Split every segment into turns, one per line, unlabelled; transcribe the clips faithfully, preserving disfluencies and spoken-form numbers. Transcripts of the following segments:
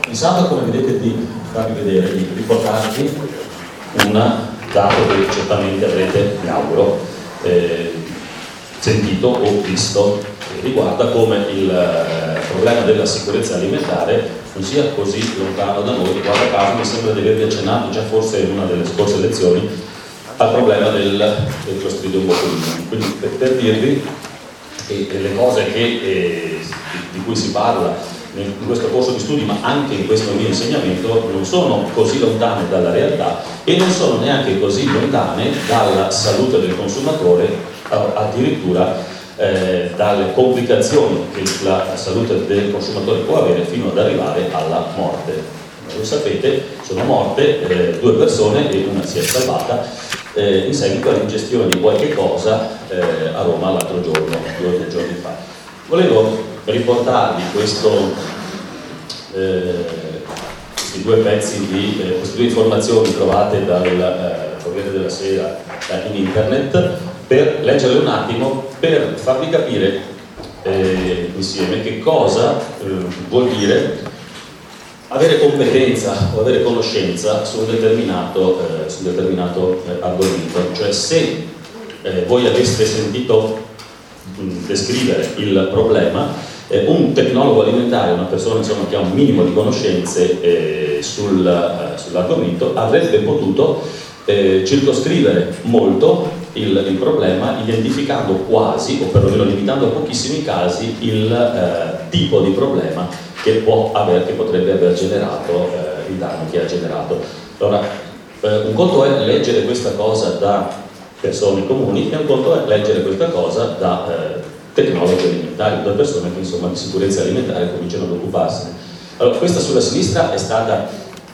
Pensavo, come vedete, di farvi vedere, di riportarvi un dato che certamente avrete, mi auguro, eh, sentito o visto, che riguarda come il eh, problema della sicurezza alimentare non sia così lontano da noi. Guarda caso, mi sembra di avervi accennato già forse in una delle scorse lezioni al problema del, del Clostridium botulinum. Quindi per, per dirvi che le cose che, eh, di cui si parla in questo corso di studi, ma anche in questo mio insegnamento, non sono così lontane dalla realtà e non sono neanche così lontane dalla salute del consumatore, addirittura eh, dalle complicazioni che la salute del consumatore può avere fino ad arrivare alla morte. Lo sapete, sono morte eh, due persone e una si è salvata eh, in seguito all'ingestione di qualche cosa eh, a Roma l'altro giorno, due o tre giorni fa. Volevo riportarvi questo, eh, questi due pezzi di eh, queste due informazioni trovate dal eh, Corriere della Sera eh, in internet, per leggerle un attimo, per farvi capire eh, insieme che cosa eh, vuol dire avere competenza o avere conoscenza su un determinato, eh, su un determinato eh, argomento. Cioè, se eh, voi aveste sentito mh, descrivere il problema, Eh, un tecnologo alimentare, una persona insomma, che ha un minimo di conoscenze eh, sul, eh, sull'argomento, avrebbe potuto eh, circoscrivere molto il, il problema, identificando quasi, o perlomeno limitando a pochissimi casi, il eh, tipo di problema che, può aver, che potrebbe aver generato eh, il danno che ha generato. Allora, eh, un conto è leggere questa cosa da persone comuni e un conto è leggere questa cosa da eh, tecnologi alimentari, due persone che insomma di sicurezza alimentare cominciano ad occuparsene. Allora, questa sulla sinistra è stata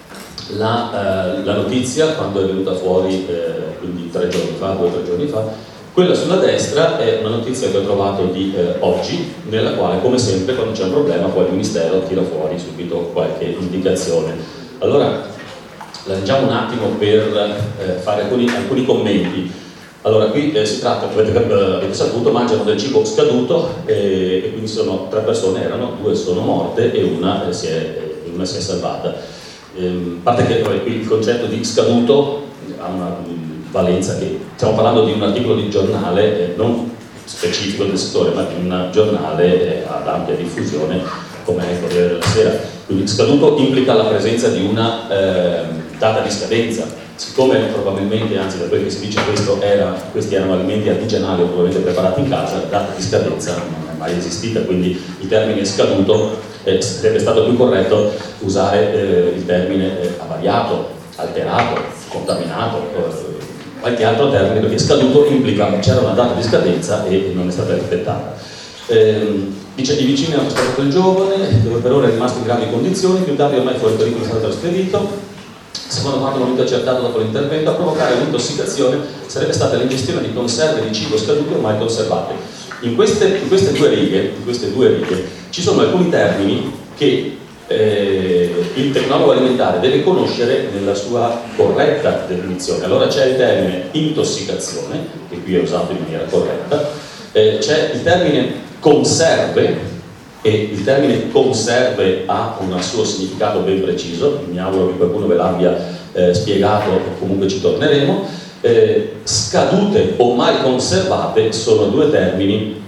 la, eh, la notizia quando è venuta fuori, eh, quindi tre giorni fa, due o tre giorni fa. Quella sulla destra è una notizia che ho trovato di eh, oggi, nella quale, come sempre, quando c'è un problema, poi il Ministero tira fuori subito qualche indicazione. Allora, la leggiamo un attimo per eh, fare alcuni, alcuni commenti. Allora, qui eh, si tratta, come avete, avete saputo, mangiano del cibo scaduto eh, e quindi sono tre persone, erano, due sono morte e una eh, si è, eh, una si è salvata. Eh, a parte che poi, qui il concetto di scaduto ha una um, valenza che, stiamo parlando di un articolo di giornale eh, non specifico del settore, ma di un giornale eh, ad ampia diffusione come è il Corriere della Sera. Quindi scaduto implica la presenza di una eh, data di scadenza. Siccome probabilmente, anzi da quel che si dice, questo era, questi erano alimenti artigianali o probabilmente preparati in casa, data di scadenza non è mai esistita, quindi il termine scaduto eh, sarebbe stato più corretto usare eh, il termine eh, avariato, alterato, contaminato, eh, qualche altro termine, perché scaduto implica che c'era una data di scadenza e non è stata rispettata. Eh, dice: i vicini hanno spostato il giovane, dove per ora è rimasto in gravi condizioni, più tardi ormai fuori pericolo è stato trasferito. Secondo quanto momento accertato dopo l'intervento, a provocare l'intossicazione sarebbe stata l'ingestione di conserve di cibo scaduto ormai conservate. In queste, in queste due righe, in queste due righe ci sono alcuni termini che eh, il tecnologo alimentare deve conoscere nella sua corretta definizione. Allora c'è il termine intossicazione, che qui è usato in maniera corretta, eh, c'è il termine conserve, e il termine conserve ha un suo significato ben preciso, mi auguro che qualcuno ve l'abbia eh, spiegato e comunque ci torneremo. Eh, scadute o mal conservate sono due termini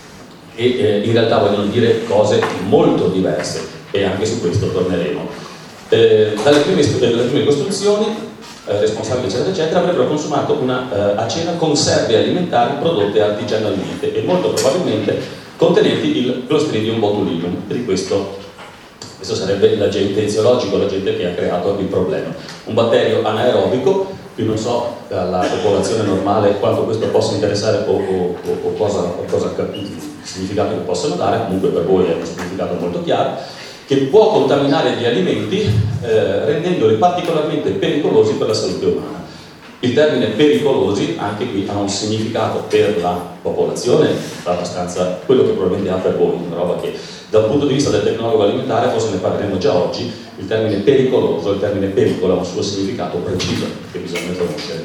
e eh, in realtà vogliono dire cose molto diverse e anche su questo torneremo. Eh, dalle, prime, dalle prime costruzioni eh, responsabili eccetera eccetera avrebbero consumato una, eh, a cena conserve alimentari prodotte artigianalmente e molto probabilmente contenenti il Clostridium botulinum. Di questo, questo sarebbe l'agente eziologico, l'agente che ha creato il problema. Un batterio anaerobico, qui non so alla popolazione normale quanto questo possa interessare o, o, o cosa, o cosa significato che possano dare, comunque per voi è un significato molto chiaro, che può contaminare gli alimenti eh, rendendoli particolarmente pericolosi per la salute umana. Il termine pericolosi anche qui ha un significato per la popolazione abbastanza quello che probabilmente ha per voi, una roba che dal punto di vista del tecnologo alimentare, forse ne parleremo già oggi, il termine pericoloso, il termine pericolo ha un suo significato preciso che bisogna conoscere.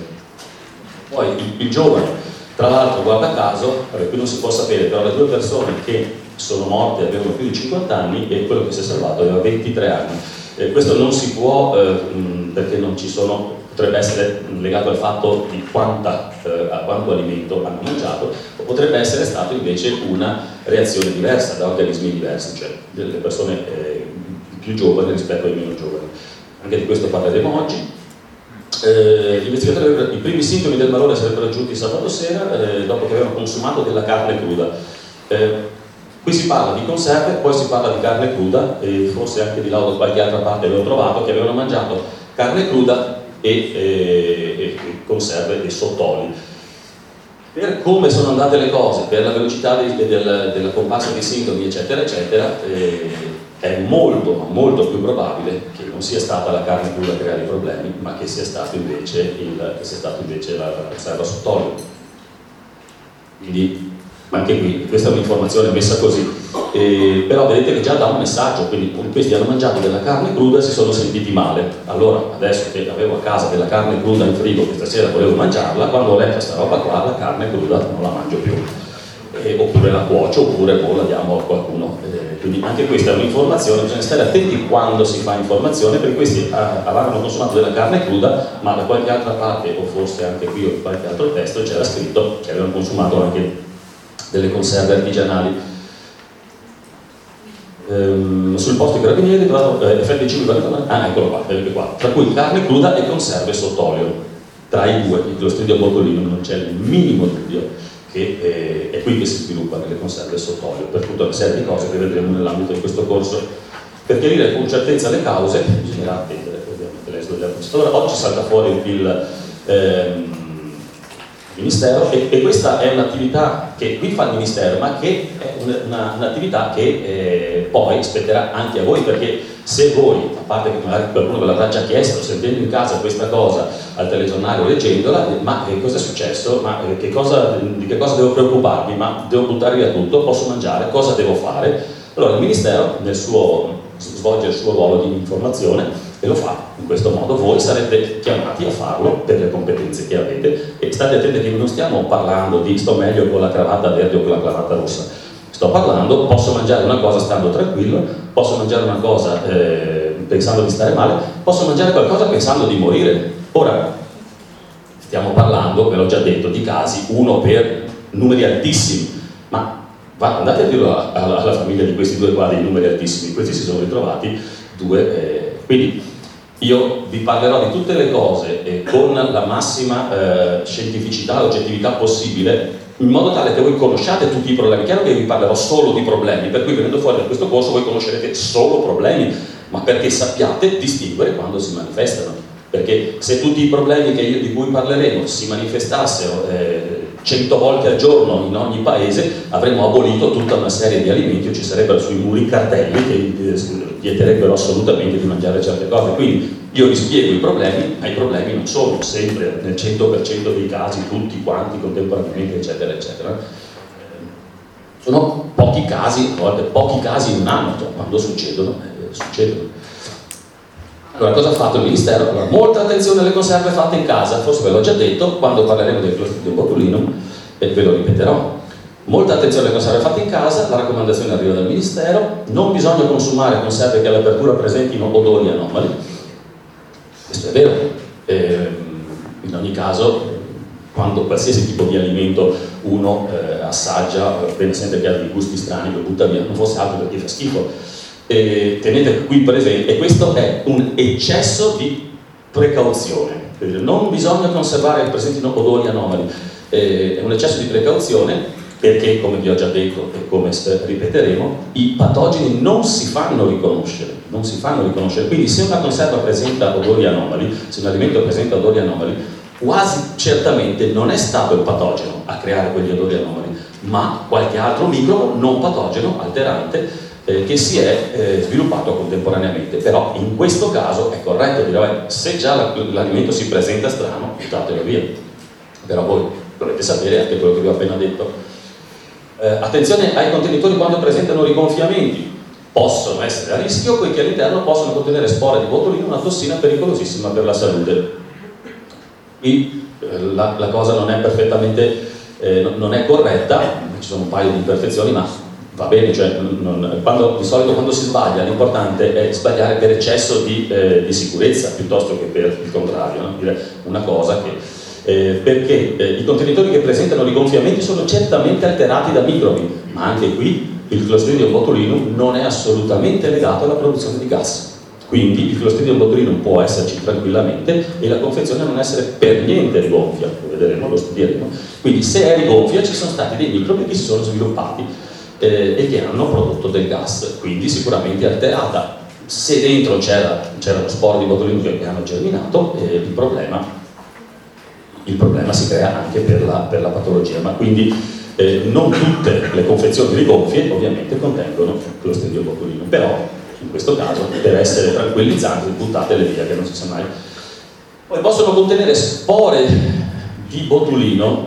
Poi il, il giovane, tra l'altro, guarda caso, qui non si può sapere, però le due persone che sono morte avevano più di cinquanta anni e quello che si è salvato aveva ventitré anni. Eh, questo non si può, eh, perché non ci sono, potrebbe essere legato al fatto di quanta, eh, a quanto alimento hanno mangiato, o potrebbe essere stato invece una reazione diversa da organismi diversi, cioè delle persone eh, più giovani rispetto ai meno giovani. Anche di questo parleremo oggi. Eh, gli investigatori, i primi sintomi del malore sarebbero giunti sabato sera, eh, dopo che avevano consumato della carne cruda. Eh, qui si parla di conserve, poi si parla di carne cruda, e forse anche di là o da qualche altra parte l'ho trovato, che avevano mangiato carne cruda e, e, e conserve e sottoli. Per come sono andate le cose, per la velocità di, del, della comparsa dei sintomi, eccetera, eccetera, eh, è molto, ma molto più probabile che non sia stata la carne cruda a creare i problemi, ma che sia stato invece, il, che sia stato invece la, la conserva sott'olio. Quindi, ma anche qui, questa è un'informazione messa così, eh, però vedete che già dà un messaggio, quindi questi hanno mangiato della carne cruda e si sono sentiti male. Allora, adesso che avevo a casa della carne cruda in frigo, che stasera volevo mangiarla, quando ho letto questa roba qua, la carne cruda non la mangio più. Eh, oppure la cuocio, oppure poi la diamo a qualcuno. Eh, quindi anche questa è un'informazione, bisogna stare attenti quando si fa informazione, perché questi ah, avevano consumato della carne cruda, ma da qualche altra parte, o forse anche qui o in qualche altro testo, c'era scritto che avevano consumato anche delle conserve artigianali. Ehm, sul posto i carabinieri trovano eh, effetti civili, ah eccolo qua, vedete qua, tra cui carne cruda e conserve sott'olio. Tra i due, il Clostridium botulinum, non c'è il minimo dubbio che eh, è qui che si sviluppano le conserve sott'olio, per tutta una serie di cose che vedremo nell'ambito di questo corso. Per chiarire con certezza le cause bisognerà attendere ovviamente l'esito della procedura. Allora, oggi salta fuori il ehm, Ministero e, e questa è un'attività che qui fa il Ministero, ma che è un'attività che eh, poi spetterà anche a voi, perché se voi, a parte che magari qualcuno ve l'avrà già chiesto, sentendo in casa questa cosa al telegiornale o leggendola, ma eh, cosa è successo? Ma eh, che cosa, di che cosa devo preoccuparmi? Ma devo buttare via tutto? Posso mangiare? Cosa devo fare? Allora il Ministero nel suo, svolge il suo ruolo di informazione e lo fa in questo modo. Voi sarete chiamati a farlo per le competenze che avete, e state attenti che non stiamo parlando di sto meglio con la cravatta verde o con la cravatta rossa. Sto parlando, posso mangiare una cosa stando tranquillo, posso mangiare una cosa eh, pensando di stare male, posso mangiare qualcosa pensando di morire. Ora, stiamo parlando, ve l'ho già detto, di casi, uno per numeri altissimi, ma va, andate a dirlo alla, alla famiglia di questi due qua dei numeri altissimi, questi si sono ritrovati due, eh, quindi io vi parlerò di tutte le cose eh, con la massima eh, scientificità e oggettività possibile, in modo tale che voi conosciate tutti i problemi. Chiaro che io vi parlerò solo di problemi, per cui venendo fuori da questo corso voi conoscerete solo problemi, ma perché sappiate distinguere quando si manifestano. Perché se tutti i problemi che io, di cui parleremo si manifestassero eh, cento volte al giorno in ogni paese, avremmo abolito tutta una serie di alimenti, o ci sarebbero sui muri cartelli che eh, vieterebbero assolutamente di mangiare certe cose. Quindi io vi spiego i problemi, ma i problemi non sono sempre nel cento per cento dei casi tutti quanti contemporaneamente, eccetera eccetera. Sono pochi casi, a volte pochi casi in un anno, cioè, quando succedono, eh, succedono. Allora, cosa ha fatto il Ministero? Allora, molta attenzione alle conserve fatte in casa, forse ve l'ho già detto, quando parleremo del Clostridium botulinum, e ve lo ripeterò. Molta attenzione alle conserve fatte in casa, la raccomandazione arriva dal Ministero, non bisogna consumare conserve che all'apertura presentino odori anomali. Questo è vero, eh, in ogni caso, quando qualsiasi tipo di alimento uno eh, assaggia, appena sente che ha dei gusti strani, lo butta via, non fosse altro perché fa schifo. Eh, tenete qui presente, e questo è un eccesso di precauzione, non bisogna conservare che presentino odori anomali, eh, è un eccesso di precauzione perché, come vi ho già detto e come ripeteremo, i patogeni non si fanno riconoscere, non si fanno riconoscere, quindi se una conserva presenta odori anomali, se un alimento presenta odori anomali, quasi certamente non è stato il patogeno a creare quegli odori anomali, ma qualche altro microbo non patogeno, alterante, Eh, che si è eh, sviluppato contemporaneamente. Però in questo caso è corretto dire, se già l'alimento si presenta strano, buttatelo via. Però voi dovete sapere anche quello che vi ho appena detto. Eh, attenzione ai contenitori quando presentano rigonfiamenti, possono essere a rischio poiché all'interno possono contenere spore di botulino, una tossina pericolosissima per la salute. Qui eh, la, la cosa non è perfettamente, eh, non è corretta, ci sono un paio di imperfezioni, ma va bene, cioè, non, quando, di solito quando si sbaglia l'importante è sbagliare per eccesso di, eh, di sicurezza piuttosto che per il contrario, no? Dire una cosa che Eh, perché eh, i contenitori che presentano rigonfiamenti sono certamente alterati da microbi, ma anche qui il Clostridium botulinum non è assolutamente legato alla produzione di gas. Quindi il Clostridium botulinum può esserci tranquillamente e la confezione non essere per niente rigonfia, lo vedremo, lo studieremo. Quindi se è rigonfia ci sono stati dei microbi che si sono sviluppati eh, e che hanno prodotto del gas, quindi sicuramente alterata. Se dentro c'erano spore di botulinum che hanno germinato, eh, il problema il problema si crea anche per la, per la patologia, ma quindi eh, non tutte le confezioni rigonfie ovviamente contengono Clostridium botulinum, però in questo caso per essere tranquillizzanti buttatele via che non si sa mai. Poi possono contenere spore di botulino,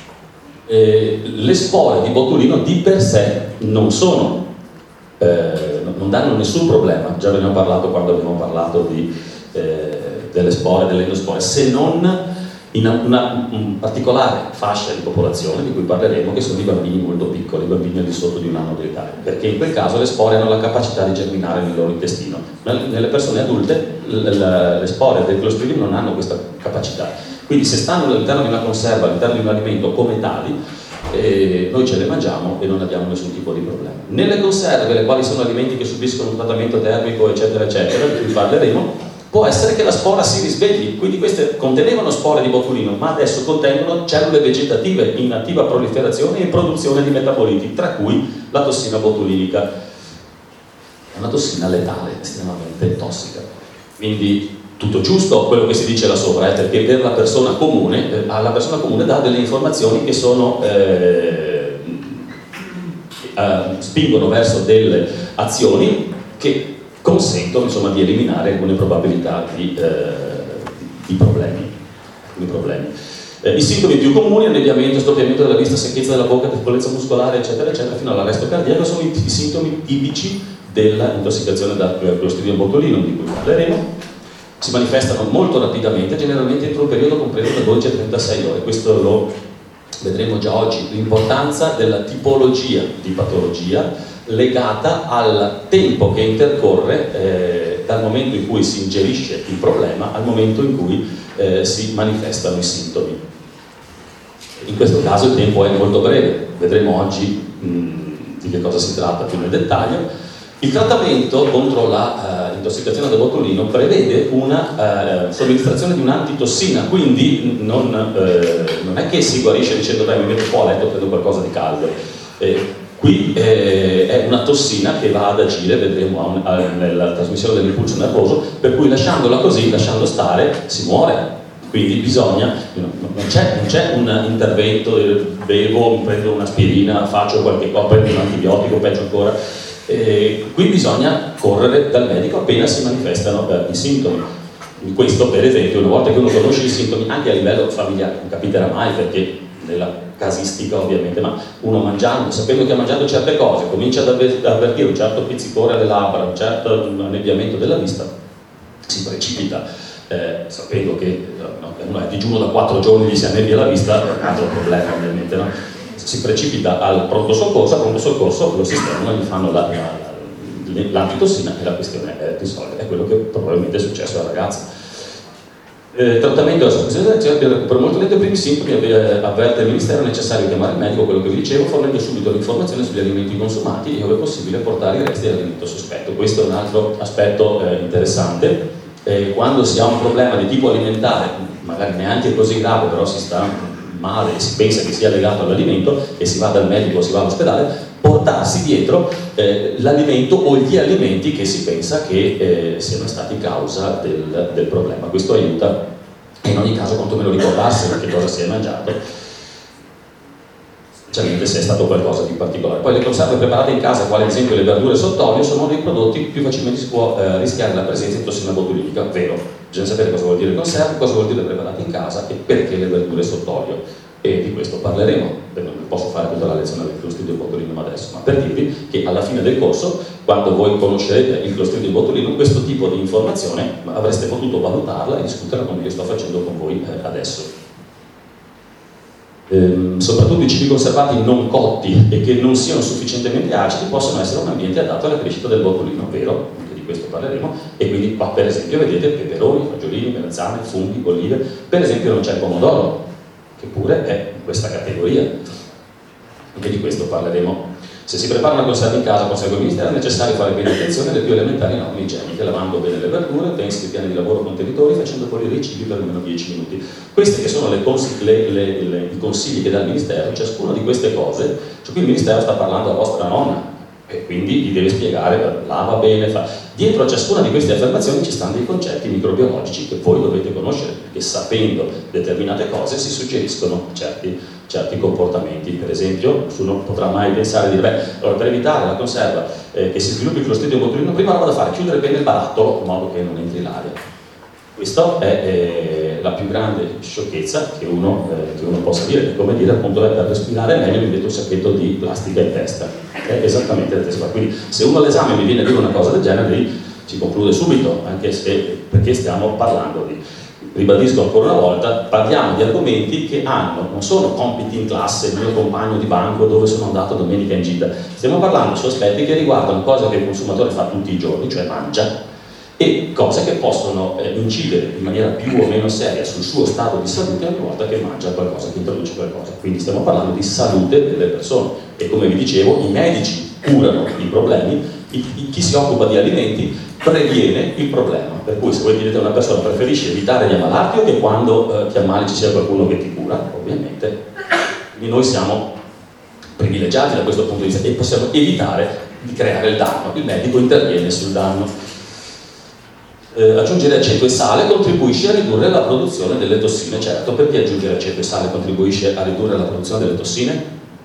eh, le spore di botulino di per sé non sono, eh, non danno nessun problema, già ve ne ho parlato quando abbiamo parlato di, eh, delle spore, delle endospore, se non in una, una particolare fascia di popolazione di cui parleremo, che sono i bambini molto piccoli, i bambini al di sotto di un anno di età, perché in quel caso le spore hanno la capacità di germinare nel loro intestino. Nelle persone adulte le spore del Clostridium non hanno questa capacità, quindi se stanno all'interno di una conserva, all'interno di un alimento come tali, eh, noi ce le mangiamo e non abbiamo nessun tipo di problema. Nelle conserve, le quali sono alimenti che subiscono un trattamento termico eccetera eccetera, di cui parleremo, può essere che la spora si risvegli, quindi queste contenevano spore di botulino, ma adesso contengono cellule vegetative in attiva proliferazione e produzione di metaboliti, tra cui la tossina botulinica. È una tossina letale, estremamente tossica. Quindi tutto giusto quello che si dice là sopra, eh, perché per la persona comune, eh, alla persona comune dà delle informazioni che sono eh, eh, spingono verso delle azioni che consentono insomma di eliminare alcune probabilità di, eh, di problemi. Di problemi. Eh, I sintomi più comuni, annebbiamento, storpiamento della vista, secchezza della bocca, debolezza muscolare, eccetera, eccetera, fino all'arresto cardiaco, sono i, i sintomi tipici dell'intossicazione da Clostridium botulinum, di cui parleremo. Si manifestano molto rapidamente, generalmente entro un periodo compreso da dodici a trentasei ore. Questo lo vedremo già oggi. L'importanza della tipologia di patologia legata al tempo che intercorre eh, dal momento in cui si ingerisce il problema al momento in cui eh, si manifestano i sintomi. In questo caso il tempo è molto breve, vedremo oggi mh, di che cosa si tratta più nel dettaglio. Il trattamento contro la uh, intossicazione da botulino prevede una uh, somministrazione di un'antitossina, quindi non, uh, non è che si guarisce dicendo dai mi metto qua a letto, prendo qualcosa di caldo. Eh, Qui eh, è una tossina che va ad agire, vedremo a, a, nella trasmissione dell'impulso nervoso, per cui lasciandola così, lasciando stare, si muore. Quindi bisogna, non c'è, non c'è un intervento, eh, bevo, prendo un'aspirina, faccio qualche cosa, prendo un antibiotico, peggio ancora. Eh, qui bisogna correre dal medico appena si manifestano eh, i sintomi. Questo per esempio, una volta che uno conosce i sintomi, anche a livello familiare, non capiterà mai perché nella casistica ovviamente, ma uno mangiando, sapendo che ha mangiato certe cose, comincia ad avvertire un certo pizzicore alle labbra, un certo annebbiamento della vista, si precipita, eh, sapendo che no, uno è a digiuno da quattro giorni, gli si annebbia la vista, è un altro problema ovviamente, no? Si precipita al pronto soccorso, al pronto soccorso lo sistemano, gli fanno la, la, l'antitossina e la questione è risolta. È quello che probabilmente è successo alla ragazza. Eh, trattamento della sufficienza per molto lento i primi sintomi, avverte il Ministero, è necessario chiamare il medico, quello che vi dicevo, fornendo subito l'informazione sugli alimenti consumati e ove possibile portare i resti dell'alimento sospetto. Questo è un altro aspetto eh, interessante. Eh, quando si ha un problema di tipo alimentare, magari neanche così grave, però si sta male e si pensa che sia legato all'alimento e si va dal medico o si va all'ospedale, portarsi dietro eh, l'alimento o gli alimenti che si pensa che eh, siano stati causa del, del problema. Questo aiuta e in ogni caso quantomeno ricordarsi che cosa si è mangiato, specialmente se è stato qualcosa di particolare. Poi le conserve preparate in casa, quali ad esempio le verdure sott'olio, sono dei prodotti più facilmente si può eh, rischiare la presenza di tossina botulinica, vero? Bisogna sapere cosa vuol dire conserve, cosa vuol dire preparate in casa e perché le verdure sott'olio. E di questo parleremo, non posso fare tutta la lezione del Clostridium botulinum adesso, ma per dirvi che alla fine del corso, quando voi conoscerete il Clostridium botulinum, questo tipo di informazione avreste potuto valutarla e discuterla come io sto facendo con voi eh, adesso. Ehm, soprattutto i cibi conservati non cotti e che non siano sufficientemente acidi possono essere un ambiente adatto alla crescita del botulino, vero? Anche di questo parleremo. E quindi qua per esempio vedete peperoni, fagiolini, melanzane, funghi, olive. Per esempio non c'è il pomodoro, che pure è in questa categoria. Anche di questo parleremo. Se si prepara una conserva in casa, consegue il Ministero, è necessario fare bene attenzione alle più elementari norme igieniche, lavando bene le verdure, pensi di piani di lavoro contenitori, facendo bollire i cibi per almeno dieci minuti. Questi che sono le consigli, le, le, le, i consigli che dà il Ministero, ciascuna di queste cose, cioè qui il Ministero sta parlando a vostra nonna, e quindi gli deve spiegare, lava bene, fa. Dietro a ciascuna di queste affermazioni ci stanno dei concetti microbiologici che voi dovete conoscere, perché sapendo determinate cose si suggeriscono certi, certi comportamenti. Per esempio, nessuno potrà mai pensare di dire, beh, allora per evitare la conserva eh, che si sviluppi il Clostridium botulino, prima roba da fare, chiudere bene il barattolo in modo che non entri l'aria. Questa è eh, la più grande sciocchezza che uno, eh, che uno possa dire, che come dire appunto è per respirare meglio mi metto un sacchetto di plastica in testa. È esattamente la stessa cosa. Quindi se uno all'esame mi viene a dire una cosa del genere, lì si conclude subito, anche se perché stiamo parlando di, ribadisco ancora una volta, parliamo di argomenti che hanno, non sono compiti in classe, il mio compagno di banco dove sono andato domenica in gita, stiamo parlando su aspetti che riguardano cose che il consumatore fa tutti i giorni, cioè mangia, e cose che possono eh, incidere in maniera più o meno seria sul suo stato di salute ogni volta che mangia qualcosa, che introduce qualcosa. Quindi stiamo parlando di salute delle persone e come vi dicevo i medici curano i problemi, i, i, chi si occupa di alimenti previene il problema. Per cui se voi direte a una persona preferisci evitare di ammalarti o che quando eh, ti ammali ci sia qualcuno che ti cura, ovviamente. Quindi noi siamo privilegiati da questo punto di vista e possiamo evitare di creare il danno. Il medico interviene sul danno. Eh, aggiungere aceto e sale contribuisce a ridurre la produzione delle tossine. Certo, perché aggiungere aceto e sale contribuisce a ridurre la produzione delle tossine?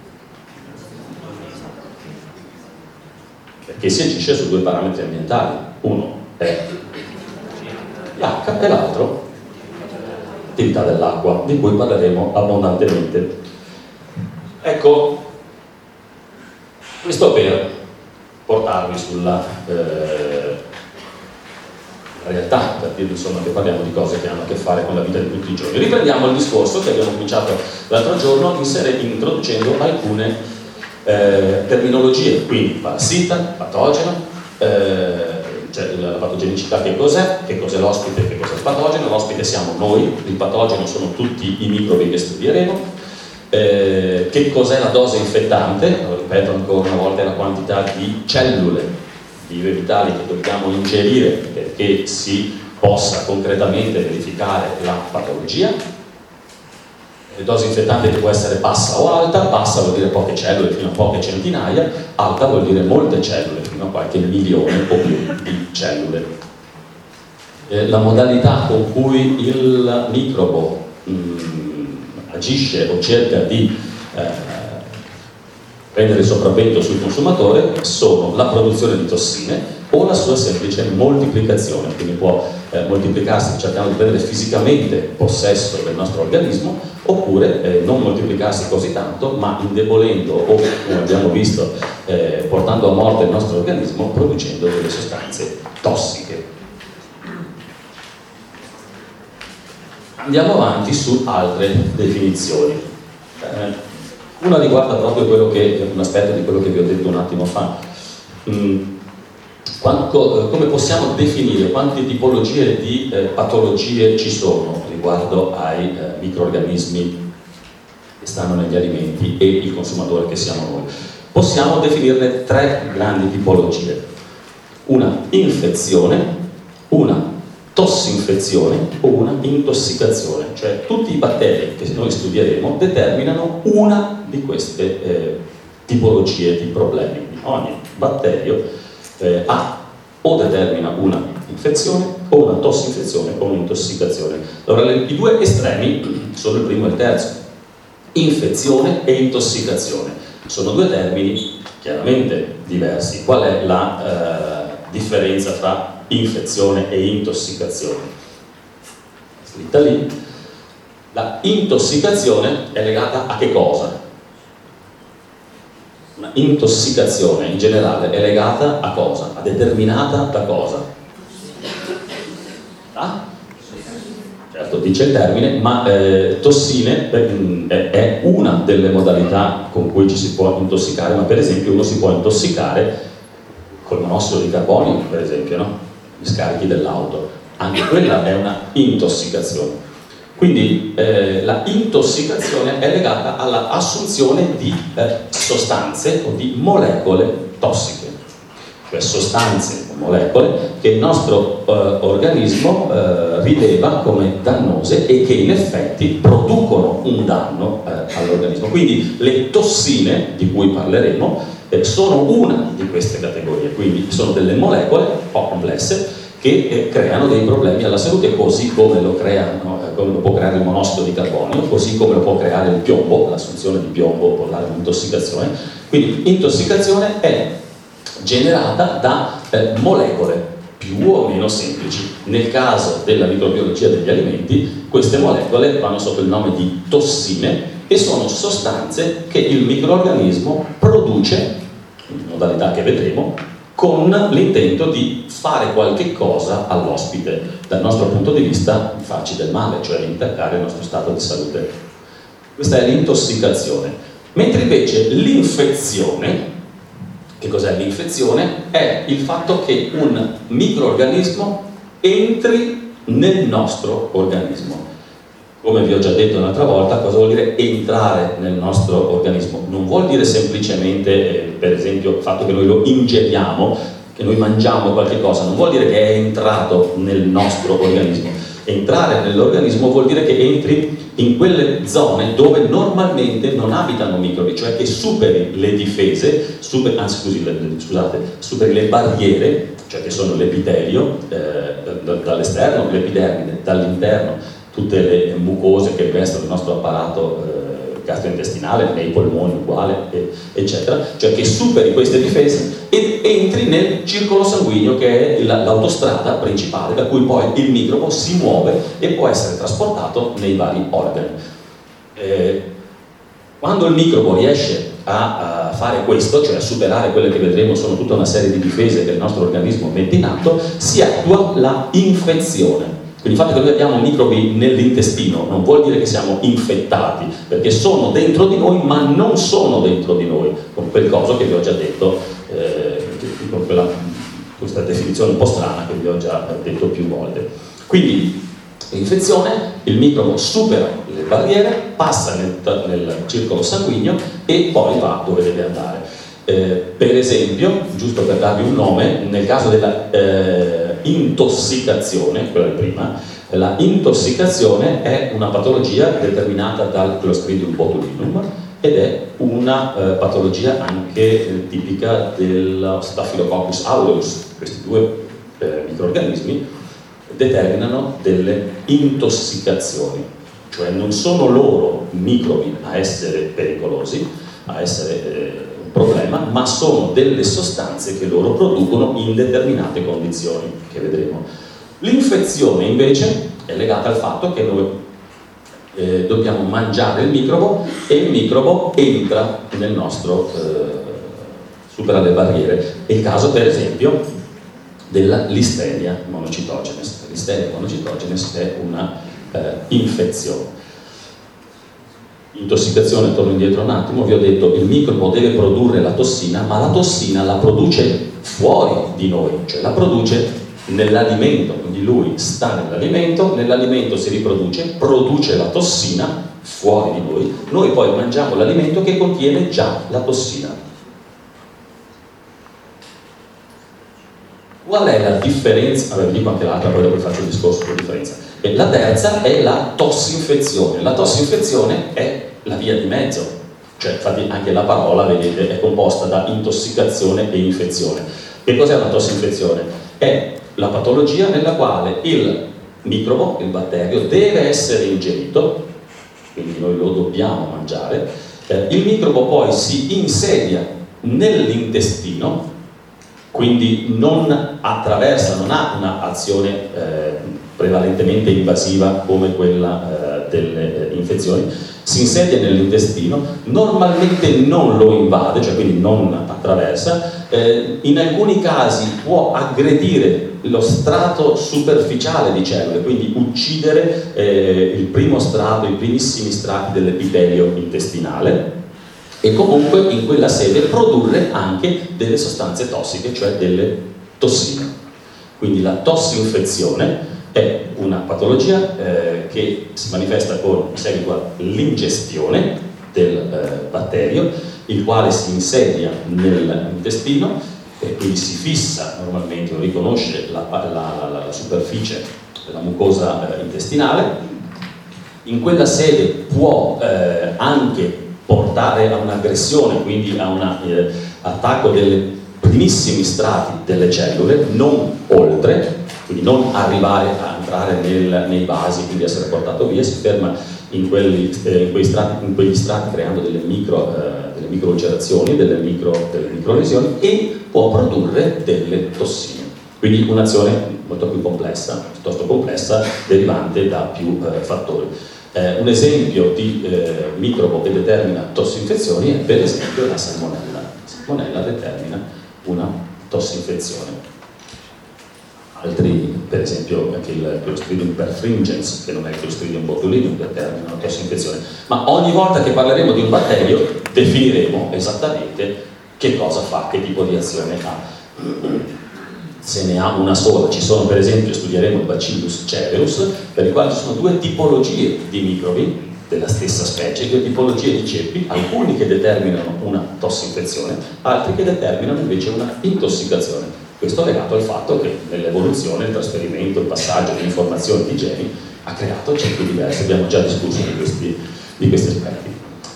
Perché si agisce su due parametri ambientali. Uno è l'H e l'altro l'attività dell'acqua, di cui parleremo abbondantemente. Ecco, questo per portarvi sulla eh, realtà, per dire insomma che parliamo di cose che hanno a che fare con la vita di tutti i giorni. Riprendiamo il discorso che abbiamo cominciato l'altro giorno introducendo alcune eh, terminologie, quindi parassita, patogeno, eh, cioè la patogenicità che cos'è, che cos'è l'ospite, che cos'è il patogeno. L'ospite siamo noi, il patogeno sono tutti i microbi che studieremo, eh, che cos'è la dose infettante, lo ripeto ancora una volta, è la quantità di cellule vive vitali che dobbiamo ingerire perché si possa concretamente verificare la patologia. La dose infettante che può essere bassa o alta, bassa vuol dire poche cellule fino a poche centinaia, alta vuol dire molte cellule fino a qualche milione o più di cellule. Eh, la modalità con cui il microbo mh, agisce o cerca di eh, prendere il sopravvento sul consumatore sono la produzione di tossine o la sua semplice moltiplicazione, quindi può eh, moltiplicarsi cercando di prendere fisicamente possesso del nostro organismo oppure eh, non moltiplicarsi così tanto ma indebolendo o, come abbiamo visto, eh, portando a morte il nostro organismo producendo delle sostanze tossiche. Andiamo avanti su altre definizioni. Eh, Una riguarda proprio quello che, un aspetto di quello che vi ho detto un attimo fa. Mm. Quanto, come possiamo definire quante tipologie di eh, patologie ci sono riguardo ai eh, microrganismi che stanno negli alimenti e il consumatore che siamo noi? Possiamo definirne tre grandi tipologie. Una infezione, una tossinfezione o una intossicazione, cioè tutti i batteri che noi studieremo determinano una di queste eh, tipologie di problemi. Ogni batterio eh, ha o determina una infezione o una tossinfezione o un'intossicazione. Allora le, i due estremi sono il primo e il terzo, infezione e intossicazione. Sono due termini chiaramente diversi. Qual è la eh, differenza tra infezione e intossicazione? Scritta lì. La intossicazione è legata a che cosa? Una intossicazione in generale è legata a cosa? A determinata da cosa? Ah? certo, dice il termine, ma eh, tossine eh, è una delle modalità con cui ci si può intossicare, ma per esempio uno si può intossicare col monossido di carbonio, per esempio, no? Gli scarichi dell'auto, anche quella è una intossicazione. Quindi eh, la intossicazione è legata all'assunzione di eh, sostanze o di molecole tossiche, cioè sostanze o molecole che il nostro eh, organismo eh, rileva come dannose e che in effetti producono un danno eh, all'organismo. Quindi le tossine, di cui parleremo, eh, sono una di queste categorie, quindi sono delle molecole un po' complesse che eh, creano dei problemi alla salute, così come lo, creano, eh, come lo può creare il monossido di carbonio, così come lo può creare il piombo, l'assunzione di piombo può dare un'intossicazione. Quindi intossicazione è generata da eh, molecole più o meno semplici. Nel caso della microbiologia degli alimenti, queste molecole vanno sotto il nome di tossine e sono sostanze che il microorganismo produce, in modalità che vedremo, con l'intento di fare qualche cosa all'ospite, dal nostro punto di vista farci del male, cioè intaccare il nostro stato di salute. Questa è l'intossicazione. Mentre invece l'infezione, che cos'è l'infezione? È il fatto che un microorganismo entri nel nostro organismo. Come vi ho già detto un'altra volta, cosa vuol dire entrare nel nostro organismo? Non vuol dire semplicemente, eh, per esempio, il fatto che noi lo ingeriamo, che noi mangiamo qualche cosa, non vuol dire che è entrato nel nostro organismo. Entrare nell'organismo vuol dire che entri in quelle zone dove normalmente non abitano microbi, cioè che superi le difese, super, anzi scusi, le, scusate, superi le barriere, cioè che sono l'epitelio eh, dall'esterno, l'epidermide dall'interno, tutte le mucose che vestono il nostro apparato eh, gastrointestinale, nei polmoni uguale, e, eccetera, cioè che superi queste difese ed entri nel circolo sanguigno, che è l'autostrada principale da cui poi il microbo si muove e può essere trasportato nei vari organi. Eh, quando il microbo riesce a, a fare questo, cioè a superare quelle che vedremo sono tutta una serie di difese che il nostro organismo mette in atto, si attua la infezione. Quindi il fatto che noi abbiamo microbi nell'intestino non vuol dire che siamo infettati, perché sono dentro di noi, ma non sono dentro di noi, con quel coso che vi ho già detto, eh, con quella, questa definizione un po' strana che vi ho già detto più volte. Quindi l'infezione, il microbo supera le barriere, passa nel, nel circolo sanguigno e poi va dove deve andare. Eh, per esempio, giusto per darvi un nome, nel caso della eh, intossicazione, quella di prima, la intossicazione è una patologia determinata dal Clostridium botulinum ed è una eh, patologia anche eh, tipica del Staphylococcus aureus. Questi due eh, microrganismi determinano delle intossicazioni, cioè non sono loro microbi a essere pericolosi, a essere eh, problema, ma sono delle sostanze che loro producono in determinate condizioni, che vedremo. L'infezione invece è legata al fatto che noi eh, dobbiamo mangiare il microbo e il microbo entra nel nostro, eh, supera le barriere. È il caso per esempio della Listeria monocitogenes. Listeria monocitogenes è una eh, infezione. Intossicazione, torno indietro un attimo, vi ho detto il microbo deve produrre la tossina, ma la tossina la produce fuori di noi, cioè la produce nell'alimento, quindi lui sta nell'alimento, nell'alimento si riproduce, produce la tossina fuori di noi, noi poi mangiamo l'alimento che contiene già la tossina. Qual è la differenza? Allora vi dico anche l'altra, poi dopo faccio il discorso sulla differenza. E la terza è la tossinfezione. La tossinfezione è la via di mezzo, cioè infatti anche la parola, vedete, è composta da intossicazione e infezione. Che cos'è una tossinfezione? È la patologia nella quale il microbo, il batterio, deve essere ingerito, quindi noi lo dobbiamo mangiare, eh, il microbo poi si insedia nell'intestino, quindi non attraversa, non ha un'azione eh, prevalentemente invasiva come quella eh, delle eh, infezioni, si insedia nell'intestino, normalmente non lo invade, cioè quindi non attraversa, eh, in alcuni casi può aggredire lo strato superficiale di cellule, quindi uccidere eh, il primo strato, i primissimi strati dell'epitelio intestinale, e comunque in quella sede produrre anche delle sostanze tossiche, cioè delle tossine. Quindi la tossinfezione è una patologia eh, che si manifesta con in seguito all'ingestione del eh, batterio, il quale si insedia nell'intestino e quindi si fissa normalmente o riconosce la, la, la, la superficie della mucosa eh, intestinale. In quella sede può eh, anche portare a un'aggressione, quindi a un eh, attacco dei primissimi strati delle cellule, non oltre, quindi non arrivare a entrare nel, nei vasi, quindi essere portato via, si ferma in, quelli, eh, in, quei strati, in quegli strati creando delle micro, eh, delle micro ulcerazioni, delle micro, delle micro lesioni, e può produrre delle tossine. Quindi un'azione molto più complessa, piuttosto complessa, derivante da più eh, fattori. Eh, un esempio di eh, microbo che determina tossinfezioni è per esempio la salmonella. La salmonella determina una tossinfezione. Altri, per esempio anche il Clostridium perfringens, che non è il Clostridium botulinum, determina una tossinfezione. Ma ogni volta che parleremo di un batterio definiremo esattamente che cosa fa, che tipo di azione ha. Se ne ha una sola, ci sono per esempio, studieremo il Bacillus cereus, per il quale ci sono due tipologie di microbi della stessa specie, due tipologie di ceppi, alcuni che determinano una tossinfezione, altri che determinano invece una intossicazione. Questo è legato al fatto che nell'evoluzione, il trasferimento, il passaggio di informazioni di geni ha creato ceppi diversi, abbiamo già discusso di questi, di questi aspetti.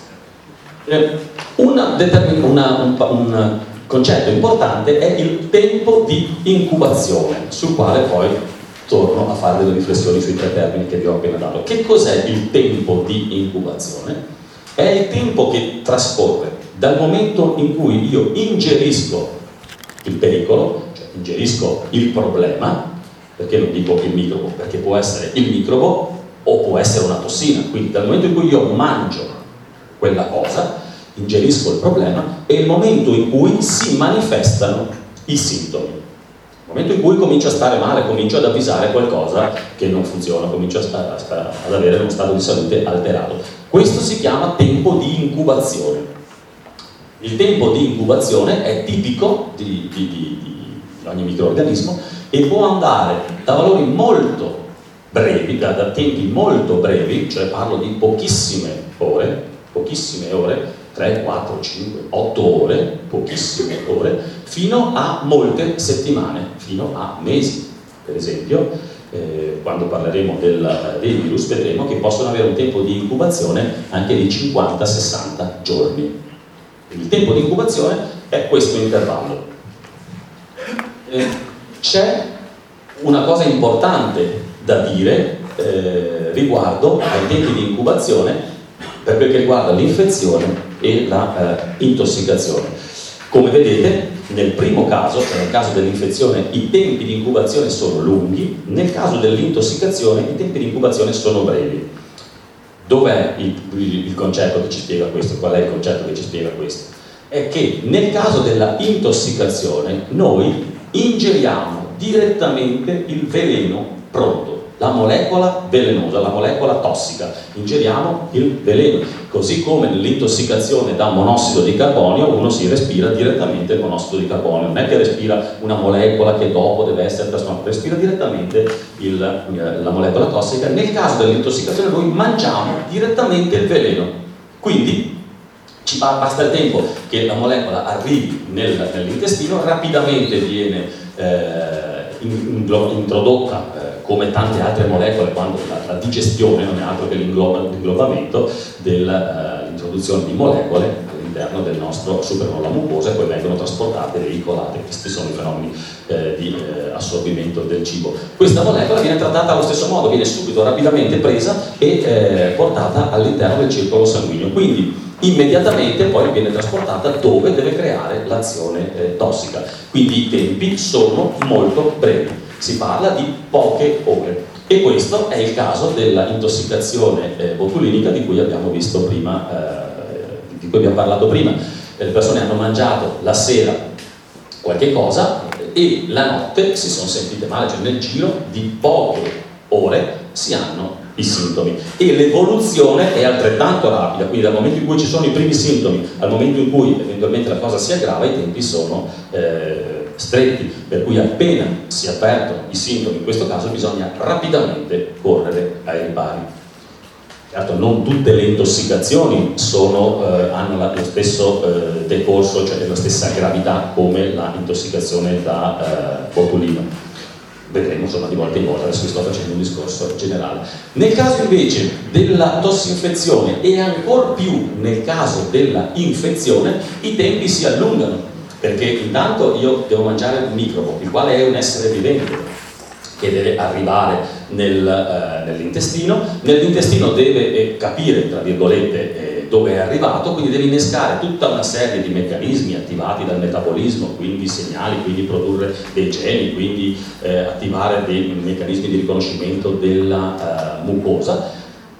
Eh, una, una, un, un concetto importante è il tempo di incubazione, sul quale poi torno a fare delle riflessioni sui tre termini che vi ho appena dato. Che cos'è il tempo di incubazione? È il tempo che trascorre dal momento in cui io ingerisco il pericolo, cioè ingerisco il problema, perché non dico il microbo, perché può essere il microbo o può essere una tossina, quindi dal momento in cui io mangio quella cosa, ingerisco il problema, è il momento in cui si manifestano i sintomi. Il momento in cui comincio a stare male, comincio ad avvisare qualcosa che non funziona, comincio a sta, a sta, ad avere uno stato di salute alterato. Questo si chiama tempo di incubazione. Il tempo di incubazione è tipico di, di, di, di ogni microorganismo e può andare da valori molto brevi, da, da tempi molto brevi, cioè parlo di pochissime ore, pochissime ore, tre, quattro, cinque, otto ore, pochissime ore, fino a molte settimane, fino a mesi. Per esempio, eh, quando parleremo del, dei virus, vedremo che possono avere un tempo di incubazione anche di cinquanta sessanta giorni. Il tempo di incubazione è questo intervallo. Eh, c'è una cosa importante da dire eh, riguardo ai tempi di incubazione per quel che riguarda l'infezione e la eh, intossicazione. Come vedete, nel primo caso, cioè nel caso dell'infezione, i tempi di incubazione sono lunghi, nel caso dell'intossicazione i tempi di incubazione sono brevi. Dov'è il, il, il concetto che ci spiega questo? Qual è il concetto che ci spiega questo? È che nel caso della intossicazione noi ingeriamo direttamente il veleno pronto, la molecola velenosa, la molecola tossica, ingeriamo il veleno, così come nell'intossicazione da monossido di carbonio uno si respira direttamente il monossido di carbonio, non è che respira una molecola che dopo deve essere trasformata, respira direttamente il, la molecola tossica. Nel caso dell'intossicazione noi mangiamo direttamente il veleno, quindi ci basta il tempo che la molecola arrivi nel, nell'intestino, rapidamente viene eh, introdotta eh, come tante altre molecole quando la, la digestione non è altro che l'inglobamento dell'introduzione di molecole all'interno del nostro supernolla mucosa e poi vengono trasportate, veicolate. Questi sono i fenomeni eh, di eh, assorbimento del cibo. Questa molecola viene trattata allo stesso modo, viene subito rapidamente presa e eh, portata all'interno del circolo sanguigno, quindi immediatamente poi viene trasportata dove deve creare l'azione eh, tossica. Quindi i tempi sono molto brevi, si parla di poche ore. E questo è il caso della intossicazione eh, botulinica di cui abbiamo visto prima, eh, di cui abbiamo parlato prima. Le persone hanno mangiato la sera qualche cosa e la notte si sono sentite male, cioè nel giro di poche ore si hanno i sintomi, e l'evoluzione è altrettanto rapida, quindi dal momento in cui ci sono i primi sintomi al momento in cui eventualmente la cosa si aggrava, i tempi sono eh, stretti, per cui appena si avvertono i sintomi in questo caso bisogna rapidamente correre ai ripari. Certo, non tutte le intossicazioni sono, eh, hanno la, lo stesso eh, decorso, cioè la stessa gravità come la intossicazione da eh, botulina. Vedremo insomma di volta in volta, adesso vi sto facendo un discorso generale. Nel caso invece della tossinfezione e ancor più nel caso della infezione, i tempi si allungano, perché intanto io devo mangiare un microbo, il quale è un essere vivente che deve arrivare nel, eh, nell'intestino, nell'intestino deve eh, capire, tra virgolette, eh, dove è arrivato, quindi deve innescare tutta una serie di meccanismi attivati dal metabolismo, quindi segnali, quindi produrre dei geni, quindi eh, attivare dei meccanismi di riconoscimento della eh, mucosa,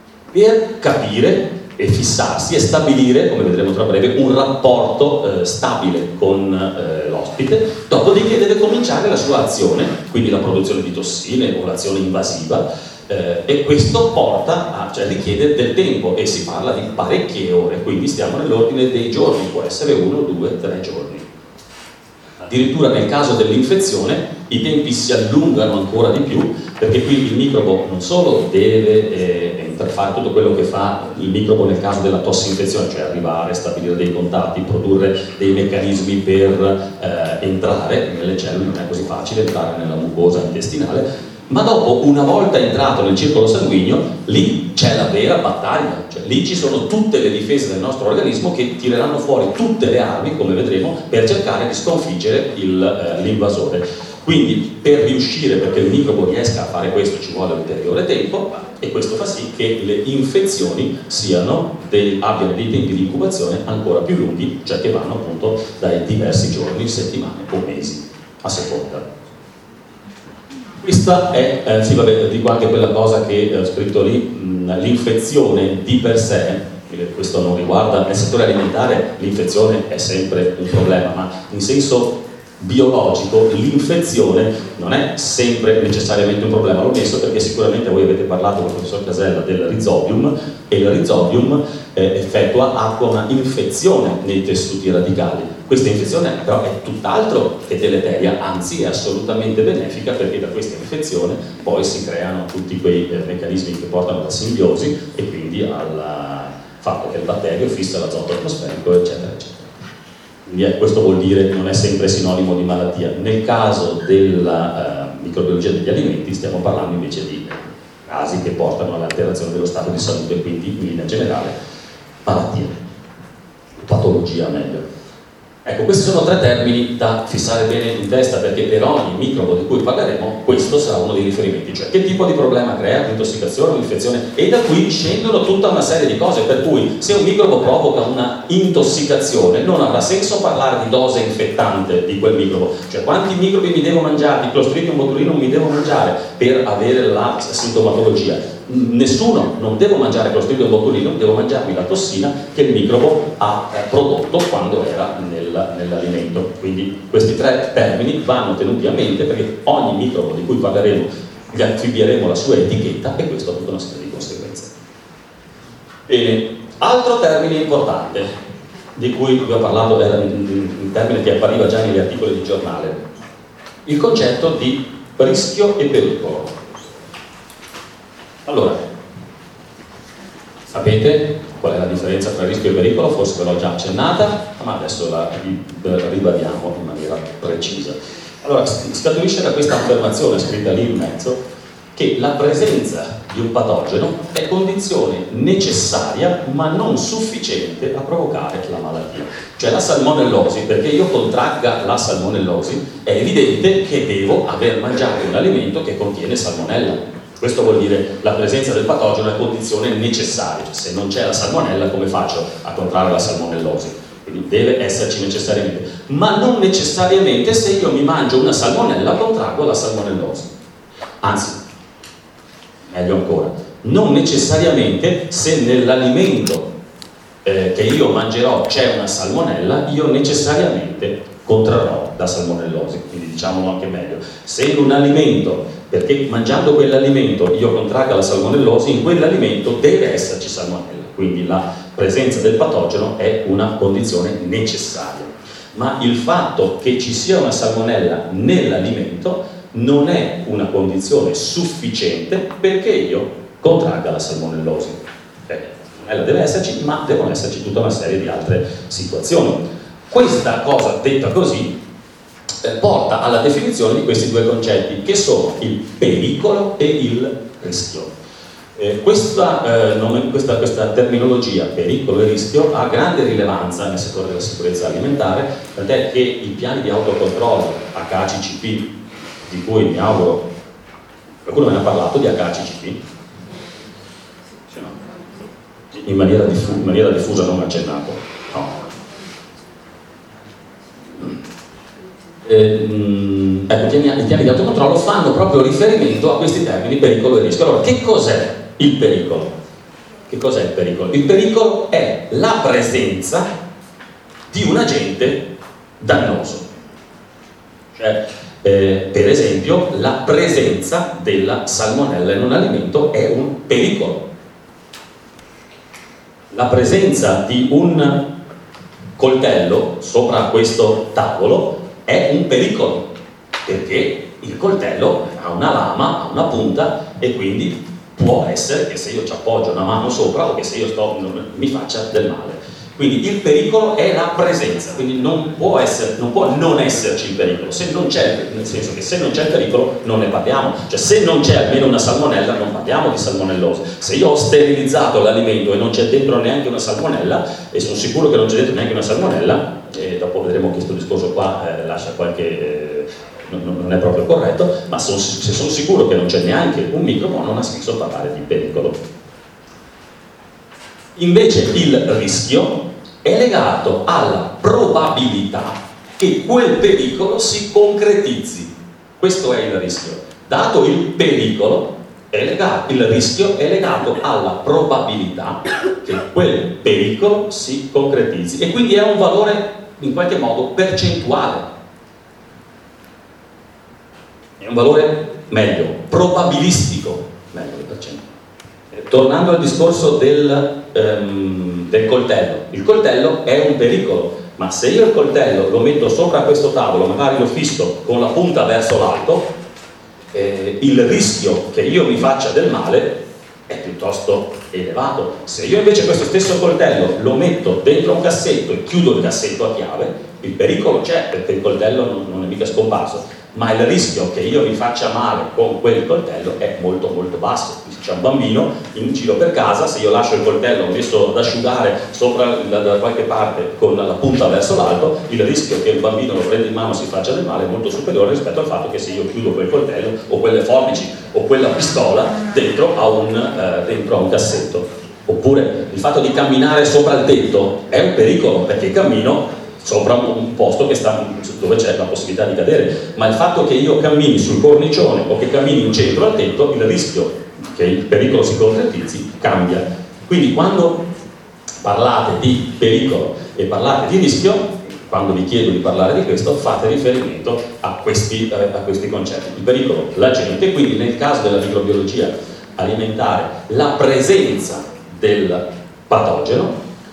per capire e fissarsi e stabilire, come vedremo tra breve, un rapporto eh, stabile con eh, l'ospite, dopodiché deve cominciare la sua azione, quindi la produzione di tossine o l'azione invasiva, eh, e questo porta a, cioè richiede del tempo, e si parla di parecchie ore, quindi stiamo nell'ordine dei giorni, può essere uno, due, tre giorni. Addirittura nel caso dell'infezione i tempi si allungano ancora di più, perché qui il microbo non solo deve eh, fare tutto quello che fa il microbo nel caso della tossinfezione, cioè arrivare, stabilire dei contatti, produrre dei meccanismi per eh, entrare nelle cellule, non è così facile entrare nella mucosa intestinale, ma dopo, una volta entrato nel circolo sanguigno, lì c'è la vera battaglia, cioè lì ci sono tutte le difese del nostro organismo che tireranno fuori tutte le armi, come vedremo, per cercare di sconfiggere il, eh, l'invasore. Quindi per riuscire, perché il microbo riesca a fare questo, ci vuole ulteriore tempo, e questo fa sì che le infezioni siano dei, abbiano dei tempi di incubazione ancora più lunghi, cioè che vanno appunto dai diversi giorni, settimane o mesi, a seconda. Questa è, eh, sì vabbè, dico anche quella cosa che ho scritto lì, mh, l'infezione di per sé, questo non riguarda, nel settore alimentare l'infezione è sempre un problema, ma in senso biologico l'infezione non è sempre necessariamente un problema. L'ho messo perché sicuramente voi avete parlato con il professor Casella del rhizobium, e il rhizobium eh, effettua, attua una infezione nei tessuti radicali. Questa infezione però è tutt'altro che deleteria, anzi è assolutamente benefica, perché da questa infezione poi si creano tutti quei eh, meccanismi che portano alla simbiosi e quindi al fatto che il batterio fissa l'azoto atmosferico, eccetera, eccetera. Quindi questo vuol dire non è sempre sinonimo di malattia. Nel caso della uh, microbiologia degli alimenti stiamo parlando invece di casi che portano all'alterazione dello stato di salute, quindi in linea generale malattia, patologia meglio. Ecco, questi sono tre termini da fissare bene in testa, perché per ogni microbo di cui parleremo questo sarà uno dei riferimenti, cioè che tipo di problema crea, l'intossicazione, l'infezione, e da qui scendono tutta una serie di cose, per cui se un microbo provoca una intossicazione non avrà senso parlare di dose infettante di quel microbo, cioè quanti microbi mi devo mangiare, di Clostridium botulinum mi devo mangiare per avere la sintomatologia. Nessuno, non devo mangiare Clostridium botulinum, devo mangiarmi la tossina che il microbo ha eh, prodotto quando era nel, nell'alimento. Quindi questi tre termini vanno tenuti a mente, perché ogni microbo di cui parleremo gli attribuiremo la sua etichetta, e questo ha tutta una serie di conseguenze. Bene, altro termine importante di cui vi ho parlato, era un termine che appariva già negli articoli di giornale, il concetto di rischio e pericolo. Allora, sapete qual è la differenza tra rischio e pericolo? Forse ve l'ho già accennata, ma adesso la ribadiamo in maniera precisa. Allora, scaturisce da questa affermazione scritta lì in mezzo, che la presenza di un patogeno è condizione necessaria ma non sufficiente a provocare la malattia. Cioè la salmonellosi, perché io contragga la salmonellosi, è evidente che devo aver mangiato un alimento che contiene salmonella. Questo vuol dire la presenza del patogeno è condizione necessaria, cioè, se non c'è la salmonella come faccio a contrarre la salmonellosi? Quindi deve esserci necessariamente, ma non necessariamente se io mi mangio una salmonella contraggo la salmonellosi. Anzi, meglio ancora, non necessariamente se nell'alimento eh, che io mangerò c'è una salmonella, io necessariamente contrarrò la salmonellosi. Quindi diciamolo anche meglio, se in un alimento, perché mangiando quell'alimento io contragga la salmonellosi, in quell'alimento deve esserci salmonella, quindi la presenza del patogeno è una condizione necessaria. Ma il fatto che ci sia una salmonella nell'alimento non è una condizione sufficiente perché io contragga la salmonellosi. Eh, la deve esserci, ma devono esserci tutta una serie di altre situazioni. Questa cosa detta così eh, porta alla definizione di questi due concetti, che sono il pericolo e il rischio. Eh, questa, eh, nome, questa, questa terminologia, pericolo e rischio, ha grande rilevanza nel settore della sicurezza alimentare, tant'è che i piani di autocontrollo H A C C P, di cui mi auguro qualcuno me ne ha parlato di H A C C P? Cioè, no. in, maniera diffu in maniera diffusa, non accennato, no. Eh, mh, ecco, i piani, i piani di autocontrollo fanno proprio riferimento a questi termini, pericolo e rischio. Allora, che cos'è il pericolo? Che cos'è il pericolo? Il pericolo è la presenza di un agente dannoso. Cioè, eh, per esempio, la presenza della salmonella in un alimento è un pericolo. La presenza di un coltello sopra questo tavolo è un pericolo, perché il coltello ha una lama, ha una punta, e quindi può essere che se io ci appoggio una mano sopra o che se io sto, mi faccia del male. Quindi il pericolo è la presenza, quindi non può, essere, non può non esserci il pericolo, se non c'è, nel senso che se non c'è il pericolo non ne parliamo, cioè se non c'è almeno una salmonella non parliamo di salmonellosi. Se io ho sterilizzato l'alimento e non c'è dentro neanche una salmonella, e sono sicuro che non c'è dentro neanche una salmonella, e dopo vedremo che questo discorso qua eh, lascia qualche... Eh, non, non è proprio corretto, ma son, se sono sicuro che non c'è neanche un microbo, non ha senso parlare di pericolo. Invece il rischio è legato alla probabilità che quel pericolo si concretizzi. Questo è il rischio. Dato il pericolo, è legato, il rischio è legato alla probabilità che quel pericolo si concretizzi, e quindi è un valore in qualche modo percentuale. È un valore meglio, probabilistico, meglio del percentuale. Tornando al discorso del, um, del coltello, il coltello è un pericolo, ma se io il coltello lo metto sopra questo tavolo, magari lo fisso con la punta verso l'alto, eh, il rischio che io mi faccia del male è piuttosto elevato. Se io invece questo stesso coltello lo metto dentro un cassetto e chiudo il cassetto a chiave, il pericolo c'è, perché il coltello non, non è mica scomparso, ma il rischio che io mi faccia male con quel coltello è molto molto basso. Se c'è un bambino in giro per casa, se io lascio il coltello messo ad asciugare sopra da, da qualche parte con la punta verso l'alto, il rischio che il bambino lo prenda in mano e si faccia del male è molto superiore rispetto al fatto che se io chiudo quel coltello o quelle forbici o quella pistola dentro a un, eh, dentro a un cassetto. Oppure il fatto di camminare sopra il tetto è un pericolo, perché cammino sopra un posto che sta, dove c'è la possibilità di cadere, ma il fatto che io cammini sul cornicione o che cammini in centro al tetto, il rischio che il pericolo si concretizzi cambia. Quindi quando parlate di pericolo e parlate di rischio, quando vi chiedo di parlare di questo, fate riferimento a questi, a questi concetti. Il pericolo, l'agente, quindi nel caso della microbiologia alimentare, la presenza del patogeno.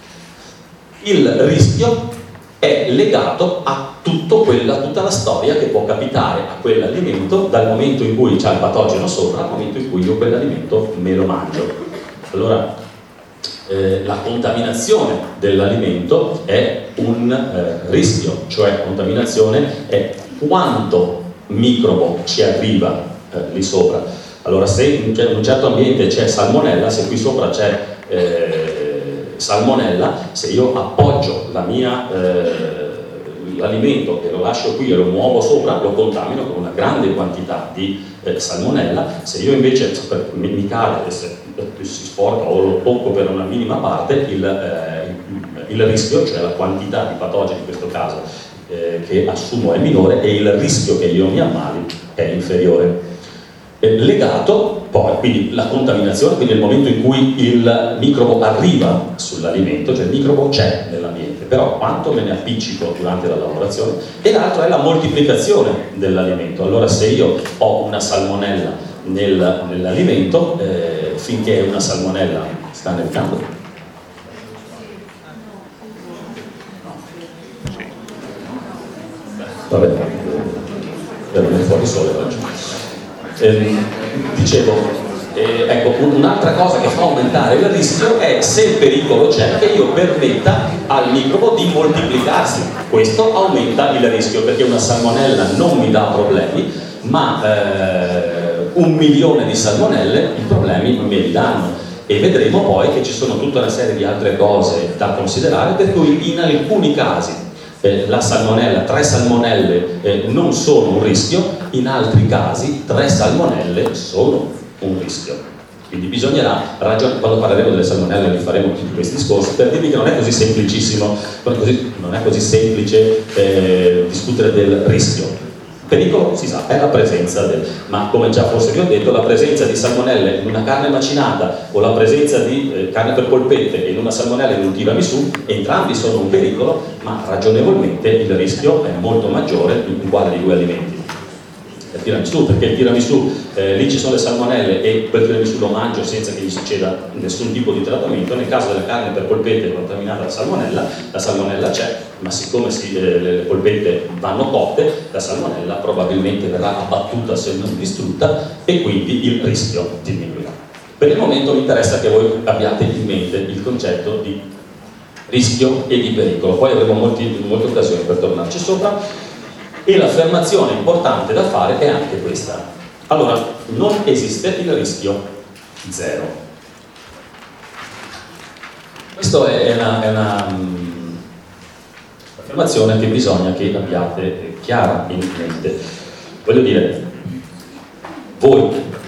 Il rischio è legato a tutto quella, tutta la storia che può capitare a quell'alimento dal momento in cui c'è il patogeno sopra al momento in cui io quell'alimento me lo mangio. Allora, eh, la contaminazione dell'alimento è un eh, rischio, cioè contaminazione è quanto microbo ci arriva eh, lì sopra. Allora, se in un certo ambiente c'è salmonella, se qui sopra c'è eh, salmonella, se io appoggio la mia eh, l'alimento e lo lascio qui e lo muovo sopra, lo contamino con una grande quantità di eh, salmonella. Se io invece per, mi, mi cade e se si sporca o lo tocco per una minima parte, il, eh, il, il rischio, cioè la quantità di patogeni in questo caso eh, che assumo è minore, e il rischio che io mi ammali è inferiore. eh, legato poi, quindi la contaminazione, quindi nel momento in cui il microbo arriva sull'alimento, cioè il microbo c'è nell'ambiente, però quanto me ne appiccico durante la lavorazione, e l'altro è la moltiplicazione dell'alimento. Allora se io ho una salmonella nel, nell'alimento, eh, finché una salmonella sta nel campo, vabbè, per venire fuori sole oggi. Eh, dicevo, eh, ecco, un'altra cosa che fa aumentare il rischio è se il pericolo c'è che io permetta al microbo di moltiplicarsi. Questo aumenta il rischio, perché una salmonella non mi dà problemi, ma eh, un milione di salmonelle i problemi non me li danno. E vedremo poi che ci sono tutta una serie di altre cose da considerare, per cui in alcuni casi Eh, la salmonella, tre salmonelle eh, non sono un rischio, in altri casi tre salmonelle sono un rischio. Quindi bisognerà ragionare, quando parleremo delle salmonelle vi faremo tutti questi discorsi, per dirvi che non è così semplicissimo, non è così, non è così semplice eh, discutere del rischio. Pericolo, si sa, è la presenza del, ma come già forse vi ho detto, la presenza di salmonelle in una carne macinata o la presenza di eh, carne per polpette in una salmonella in un tiramisù, entrambi sono un pericolo, ma ragionevolmente il rischio è molto maggiore in quale dei due alimenti. Il tiramisù, perché il tiramisù eh, lì ci sono le salmonelle e quel tiramisù lo mangio senza che gli succeda nessun tipo di trattamento. Nel caso della carne per polpette contaminata da salmonella, la salmonella c'è, ma siccome si, eh, le polpette vanno cotte, la salmonella probabilmente verrà abbattuta se non distrutta e quindi il rischio diminuirà. Per il momento mi interessa che voi abbiate in mente il concetto di rischio e di pericolo, poi avremo molti, molte occasioni per tornarci sopra. E l'affermazione importante da fare è anche questa. Allora, non esiste il rischio zero. Questa è una, è una um, affermazione che bisogna che abbiate chiara in mente. Voglio dire, voi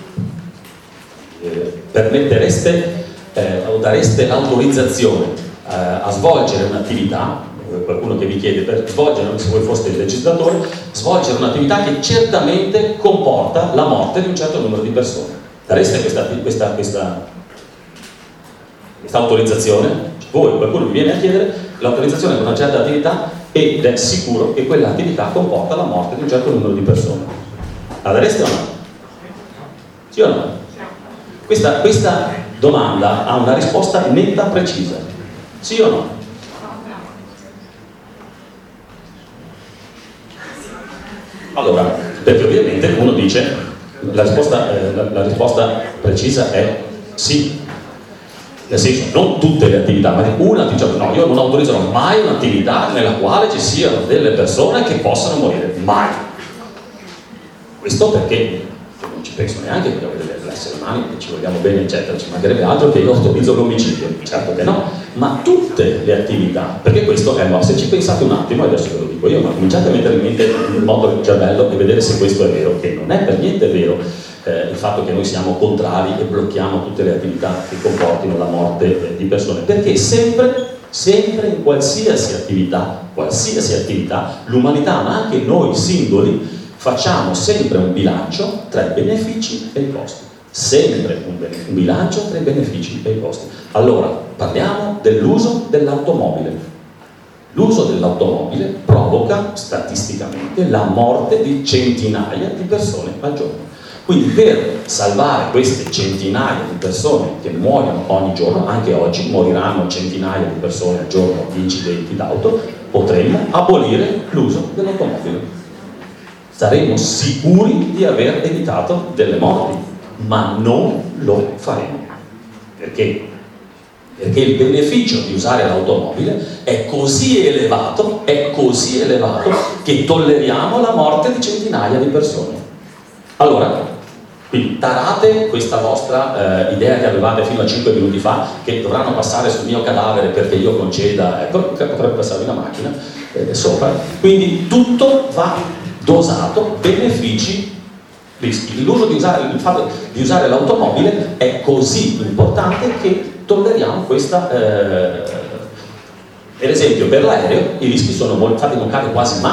eh, permettereste eh, o dareste l'autorizzazione eh, a svolgere un'attività, qualcuno che vi chiede per svolgere, se voi foste il legislatore, svolgere un'attività che certamente comporta la morte di un certo numero di persone. Dareste questa, questa, questa, questa autorizzazione? Voi, qualcuno vi viene a chiedere l'autorizzazione per una certa attività ed è sicuro che quell'attività comporta la morte di un certo numero di persone. La dareste o no? Sì o no? Questa, questa domanda ha una risposta netta, precisa. Sì o no? Allora, perché ovviamente uno dice, la risposta, eh, la, la risposta precisa è sì, nel senso non tutte le attività, ma una dice no, io non autorizzerò mai un'attività nella quale ci siano delle persone che possano morire, mai. Questo perché non ci penso neanche, perché avete degli esseri umani che ci vogliamo bene eccetera, ci mancherebbe altro che io autorizzo l'omicidio, certo che no, ma tutte le attività, perché questo è, ma se ci pensate un attimo, adesso ve lo dico io, ma cominciate a mettere in mente il modo cervello e vedere se questo è vero, che non è per niente vero eh, il fatto che noi siamo contrari e blocchiamo tutte le attività che comportino la morte eh, di persone, perché sempre, sempre in qualsiasi attività, qualsiasi attività, l'umanità, ma anche noi singoli, facciamo sempre un bilancio tra i benefici e i costi. Sempre un, un bilancio tra i benefici e i costi. Allora, parliamo dell'uso dell'automobile. L'uso dell'automobile provoca statisticamente la morte di centinaia di persone al giorno. Quindi per salvare queste centinaia di persone che muoiono ogni giorno, anche oggi moriranno centinaia di persone al giorno di incidenti d'auto, potremmo abolire l'uso dell'automobile. Saremo sicuri di aver evitato delle morti, ma non lo faremo. Perché? Perché il beneficio di usare l'automobile è così elevato, è così elevato che tolleriamo la morte di centinaia di persone. Allora, quindi tarate questa vostra eh, idea che avevate fino a cinque minuti fa, che dovranno passare sul mio cadavere perché io conceda, ecco, potrebbe passare una macchina eh, sopra. Quindi tutto va dosato, benefici, rischi. L'uso di usare, il fatto di usare l'automobile è così importante che tolleriamo questa. Eh, per esempio, per l'aereo i rischi sono molto, infatti non cade quasi mai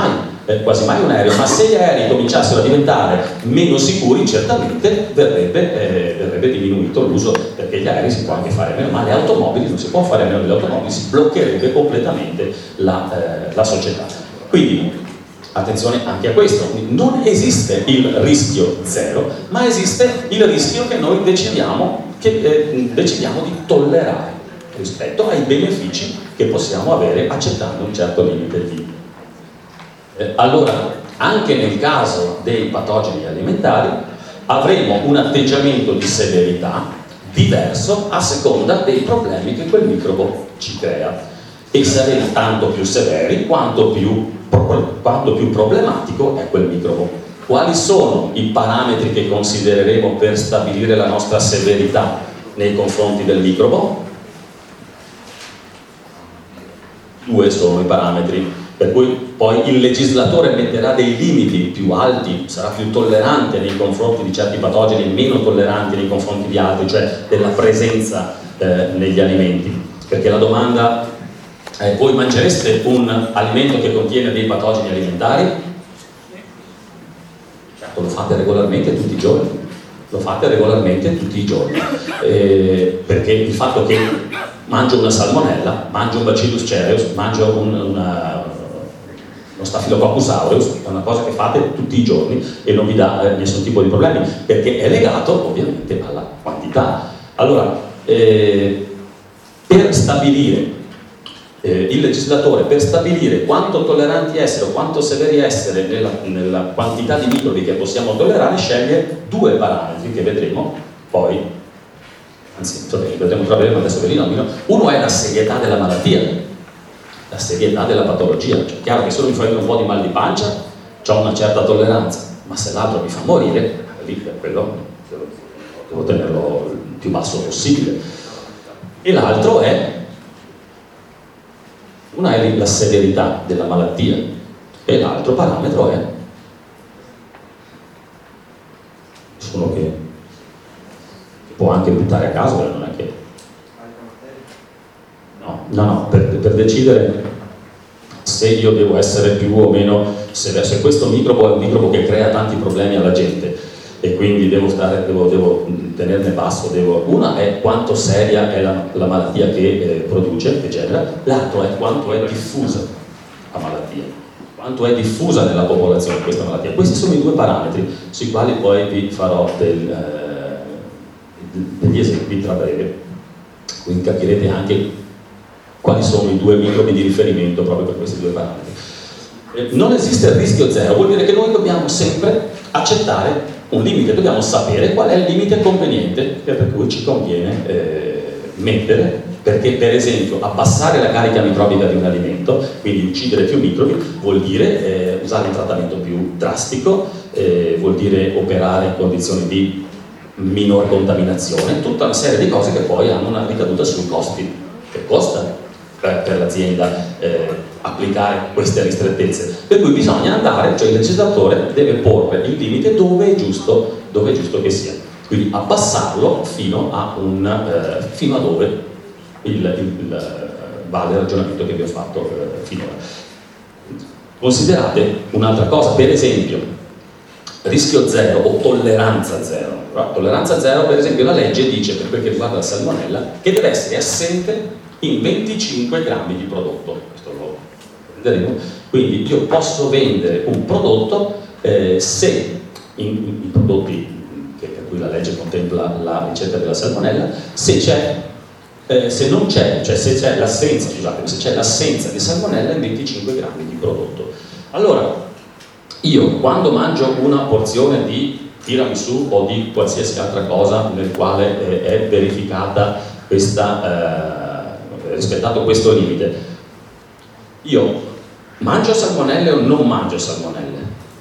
eh, quasi mai un aereo, ma se gli aerei cominciassero a diventare meno sicuri, certamente verrebbe, eh, verrebbe diminuito l'uso, perché gli aerei si può anche fare meno, ma le automobili non si può fare meno delle automobili, si bloccherebbe completamente la, eh, la società. Quindi attenzione anche a questo, non esiste il rischio zero, ma esiste il rischio che noi decidiamo, che, eh, decidiamo di tollerare rispetto ai benefici che possiamo avere accettando un certo limite di. Eh, allora, anche nel caso dei patogeni alimentari avremo un atteggiamento di severità diverso a seconda dei problemi che quel microbo ci crea, e saremo tanto più severi quanto più, quanto più problematico è quel microbo. Quali sono i parametri che considereremo per stabilire la nostra severità nei confronti del microbo? Due sono i parametri, per cui poi il legislatore metterà dei limiti più alti, sarà più tollerante nei confronti di certi patogeni e meno tollerante nei confronti di altri, cioè della presenza eh, negli alimenti. Perché la domanda è: voi mangereste un alimento che contiene dei patogeni alimentari? Certo, lo fate regolarmente tutti i giorni, lo fate regolarmente tutti i giorni, eh, perché il fatto che mangio una salmonella, mangio un bacillus cereus, mangio un, una, uno staphylococcus aureus, è una cosa che fate tutti i giorni e non vi dà eh, nessun tipo di problemi, perché è legato ovviamente alla quantità. Allora, eh, per stabilire, eh, il legislatore, per stabilire quanto tolleranti essere o quanto severi essere nella, nella quantità di microbi che possiamo tollerare, sceglie due parametri che vedremo poi. Anzi, vedremo tra breve, ma adesso ve li nomino. Uno è la serietà della malattia, la serietà della patologia. Cioè, è chiaro che se uno mi fa un po' di mal di pancia, ho una certa tolleranza, ma se l'altro mi fa morire, lì per quello devo, devo tenerlo il più basso possibile. E l'altro è, una è la severità della malattia, e l'altro parametro è uno che può anche buttare a caso, non è che no, no, no per, per decidere se io devo essere più o meno, se, se questo microbo è un microbo che crea tanti problemi alla gente e quindi devo, stare, devo, devo tenerne basso, devo, una è quanto seria è la, la malattia che eh, produce, che genera, l'altro è quanto è diffusa la malattia, quanto è diffusa nella popolazione questa malattia. Questi sono i due parametri sui quali poi vi farò del eh, degli esempi tra breve, quindi capirete anche quali sono i due microbi di riferimento proprio per questi due parametri. Eh, non esiste il rischio zero, vuol dire che noi dobbiamo sempre accettare un limite, dobbiamo sapere qual è il limite conveniente per cui ci conviene eh, mettere, perché per esempio abbassare la carica microbica di un alimento, quindi uccidere più microbi, vuol dire eh, usare un trattamento più drastico, eh, vuol dire operare in condizioni di minor contaminazione, tutta una serie di cose che poi hanno una ricaduta sui costi, che costa per, per l'azienda eh, applicare queste ristrettezze, per cui bisogna andare, cioè il legislatore deve porre il limite dove è giusto, dove è giusto che sia, quindi abbassarlo fino a, un, eh, fino a dove il, il, il vale il ragionamento che vi ho fatto eh, finora. Considerate un'altra cosa, per esempio rischio zero o tolleranza zero. Però, tolleranza zero, per esempio, la legge dice, per quel che riguarda la salmonella, che deve essere assente in venticinque grammi di prodotto. Questo lo vedremo. Quindi io posso vendere un prodotto eh, se in, in, in prodotti che, per cui la legge contempla la ricerca della salmonella, se c'è eh, se non c'è, cioè se c'è l'assenza, scusate, se c'è l'assenza di salmonella in venticinque grammi di prodotto. Allora, io quando mangio una porzione di tiramisù o di qualsiasi altra cosa nel quale eh, è verificata questa, eh, rispettato questo limite, io mangio salmonelle o non mangio salmonelle?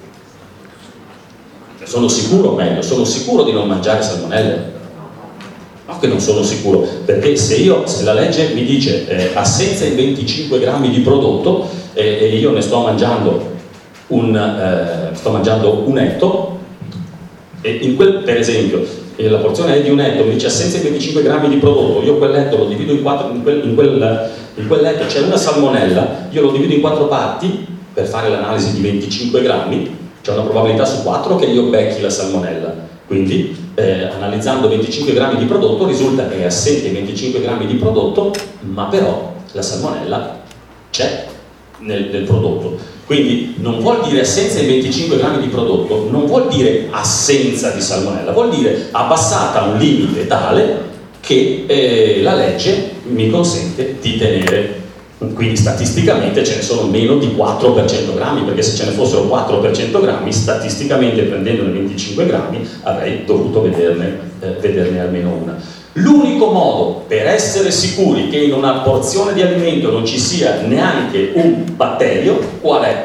Sono sicuro, meglio, sono sicuro di non mangiare salmonelle? No, che non sono sicuro, perché se io, se la legge mi dice eh, assenza in venticinque grammi di prodotto eh, e io ne sto mangiando Un, eh, sto mangiando un etto e in quel, per esempio, eh, la porzione è di un etto, mi dice assenza di venticinque grammi di prodotto, io quell'etto lo divido in quattro, in quel, in quel, in quell'etto c'è una salmonella, io lo divido in quattro parti, per fare l'analisi di venticinque grammi, c'è una probabilità su quattro che io becchi la salmonella. Quindi eh, analizzando venticinque grammi di prodotto risulta che è assente venticinque grammi di prodotto, ma però la salmonella c'è nel, nel prodotto. Quindi non vuol dire assenza di venticinque grammi di prodotto, non vuol dire assenza di salmonella, vuol dire abbassata a un limite tale che eh, la legge mi consente di tenere. Quindi statisticamente ce ne sono meno di quattro per cento grammi, perché se ce ne fossero quattro per cento grammi, statisticamente prendendone venticinque grammi avrei dovuto vederne, eh, vederne almeno una. L'unico modo per essere sicuri che in una porzione di alimento non ci sia neanche un batterio, qual è?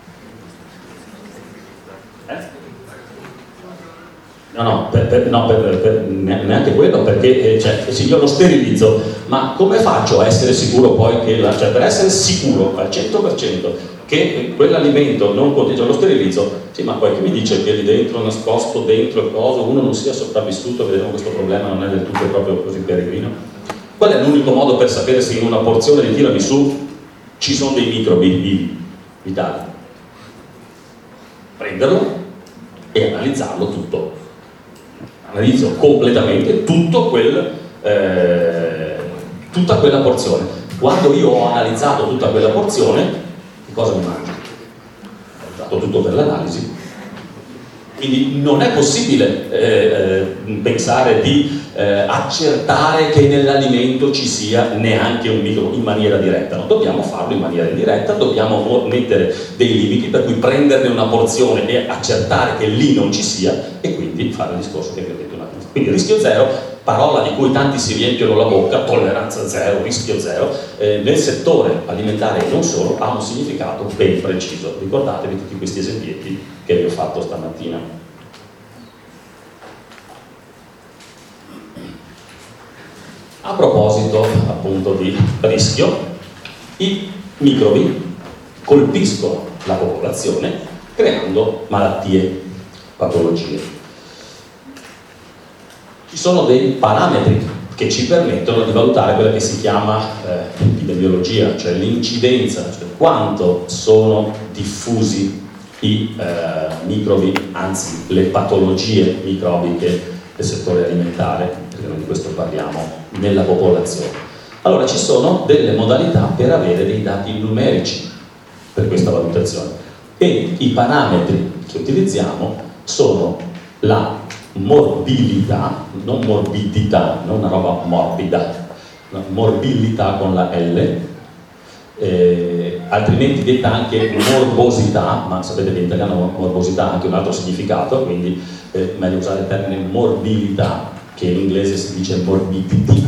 No, no, per, per, no per, per, neanche quello, perché eh, cioè, sì, io lo sterilizzo, ma come faccio a essere sicuro poi che, la, cioè per essere sicuro al cento per cento che quell'alimento non contiene, lo sterilizzo, sì, ma poi chi mi dice che lì dentro, nascosto dentro il coso, uno non sia sopravvissuto, vedremo questo problema non è del tutto proprio così peregrino. Qual è l'unico modo per sapere se in una porzione di tiramisù ci sono dei microbi vivi, vitali? Prenderlo e analizzarlo tutto. Analizzo completamente tutto quel, eh, tutta quella porzione. Quando io ho analizzato tutta quella porzione, che cosa mi mangio? Ho usato tutto per l'analisi. Quindi non è possibile eh, pensare di eh, accertare che nell'alimento ci sia neanche un microbo in maniera diretta. No? Dobbiamo farlo in maniera indiretta, dobbiamo mettere dei limiti per cui prenderne una porzione e accertare che lì non ci sia e quindi fare il discorso che vi ho detto un attimo. Quindi rischio zero, parola di cui tanti si riempiono la bocca, tolleranza zero, rischio zero, eh, nel settore alimentare e non solo ha un significato ben preciso. Ricordatevi tutti questi esempietti che vi ho fatto stamattina. A proposito appunto di rischio, i microbi colpiscono la popolazione creando malattie, patologie. Ci sono dei parametri che ci permettono di valutare quella che si chiama eh, epidemiologia, cioè l'incidenza, cioè quanto sono diffusi i eh, microbi, anzi le patologie microbiche del settore alimentare, perché noi di questo parliamo, nella popolazione. Allora ci sono delle modalità per avere dei dati numerici per questa valutazione e i parametri che utilizziamo sono la morbilità, non morbidità, non una roba morbida, una morbilità con la L, eh, altrimenti detta anche morbosità, ma sapete che in italiano morbosità ha anche un altro significato, quindi è meglio usare il termine morbilità, che in inglese si dice morbidity.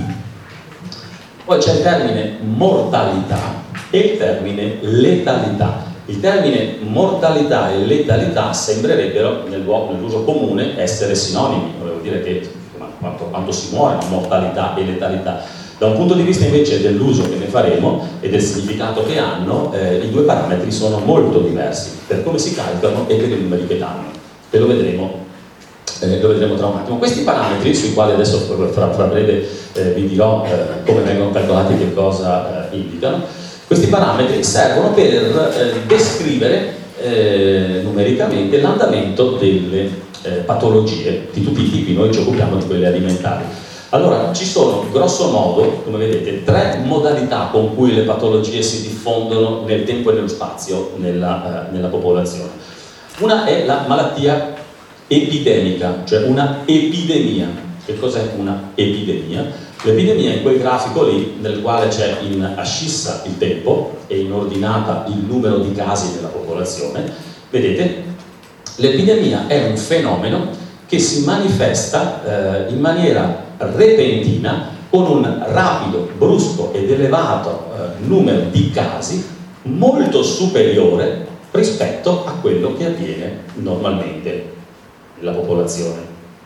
Poi c'è il termine mortalità e il termine letalità. Il termine mortalità e letalità sembrerebbero nell'uso comune essere sinonimi, volevo dire che quanto, quanto si muore, mortalità e letalità. Da un punto di vista invece dell'uso che ne faremo e del significato che hanno, eh, i due parametri sono molto diversi per come si calcolano e per i numeri che danno, e lo vedremo, eh, lo vedremo tra un attimo. Questi parametri, sui quali adesso fra, fra breve eh, vi dirò eh, come vengono calcolati e che cosa eh, indicano, questi parametri servono per eh, descrivere eh, numericamente l'andamento delle eh, patologie di tutti i tipi. Noi ci occupiamo di quelle alimentari. Allora, ci sono grosso modo, come vedete, tre modalità con cui le patologie si diffondono nel tempo e nello spazio nella, eh, nella popolazione. Una è la malattia epidemica, cioè una epidemia. Che cos'è una epidemia? L'epidemia è quel grafico lì nel quale c'è in ascissa il tempo e in ordinata il numero di casi della popolazione. Vedete? L'epidemia è un fenomeno che si manifesta eh, in maniera repentina con un rapido, brusco ed elevato eh, numero di casi molto superiore rispetto a quello che avviene normalmente nella popolazione.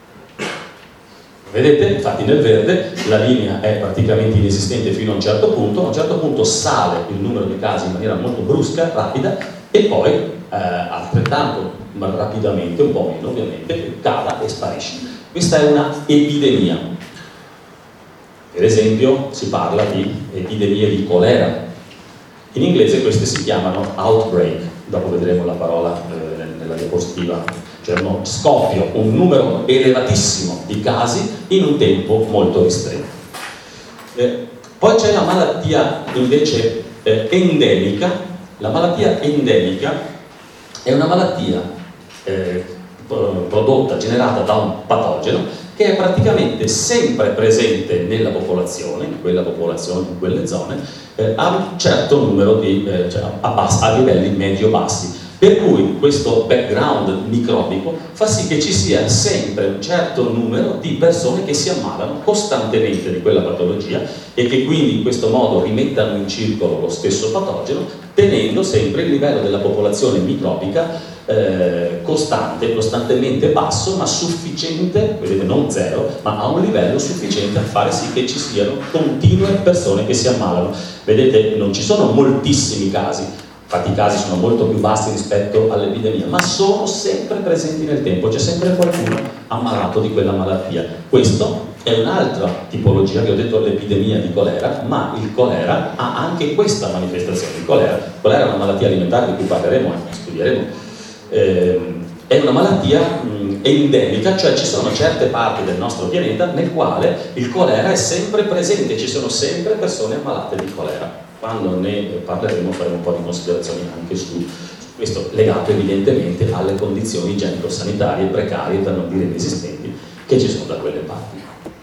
Vedete? Infatti nel verde la linea è praticamente inesistente fino a un certo punto, a un certo punto sale il numero di casi in maniera molto brusca, rapida, e poi eh, altrettanto ma rapidamente, un po' meno ovviamente, cala e sparisce. Questa è una epidemia. Per esempio si parla di epidemie di colera. In inglese queste si chiamano outbreak. dopo vedremo la parola eh, nella diapositiva, cioè uno scoppio, un numero elevatissimo di casi in un tempo molto ristretto. Eh, poi c'è la malattia invece eh, endemica. La malattia endemica è una malattia eh, prodotta, generata da un patogeno che è praticamente sempre presente nella popolazione, in quella popolazione, in quelle zone, eh, a un certo numero di, eh, cioè a, bass, a livelli medio-bassi. Per cui questo background microbico fa sì che ci sia sempre un certo numero di persone che si ammalano costantemente di quella patologia e che quindi in questo modo rimettano in circolo lo stesso patogeno, tenendo sempre il livello della popolazione microbica eh, costante, costantemente basso, ma sufficiente, vedete, non zero, ma a un livello sufficiente a fare sì che ci siano continue persone che si ammalano. Vedete, non ci sono moltissimi casi, infatti i casi sono molto più bassi rispetto all'epidemia, ma sono sempre presenti nel tempo, c'è sempre qualcuno ammalato di quella malattia. Questo è un'altra tipologia, che ho detto l'epidemia di colera, ma il colera ha anche questa manifestazione. Il colera, il colera è una malattia alimentare di cui parleremo e studieremo. Eh, è una malattia mh, endemica, cioè ci sono certe parti del nostro pianeta nel quale il colera è sempre presente, ci sono sempre persone ammalate di colera. Quando ne parleremo faremo un po' di considerazioni anche su, su questo, legato evidentemente alle condizioni igienico-sanitarie precarie, per non dire inesistenti, che ci sono da quelle parti.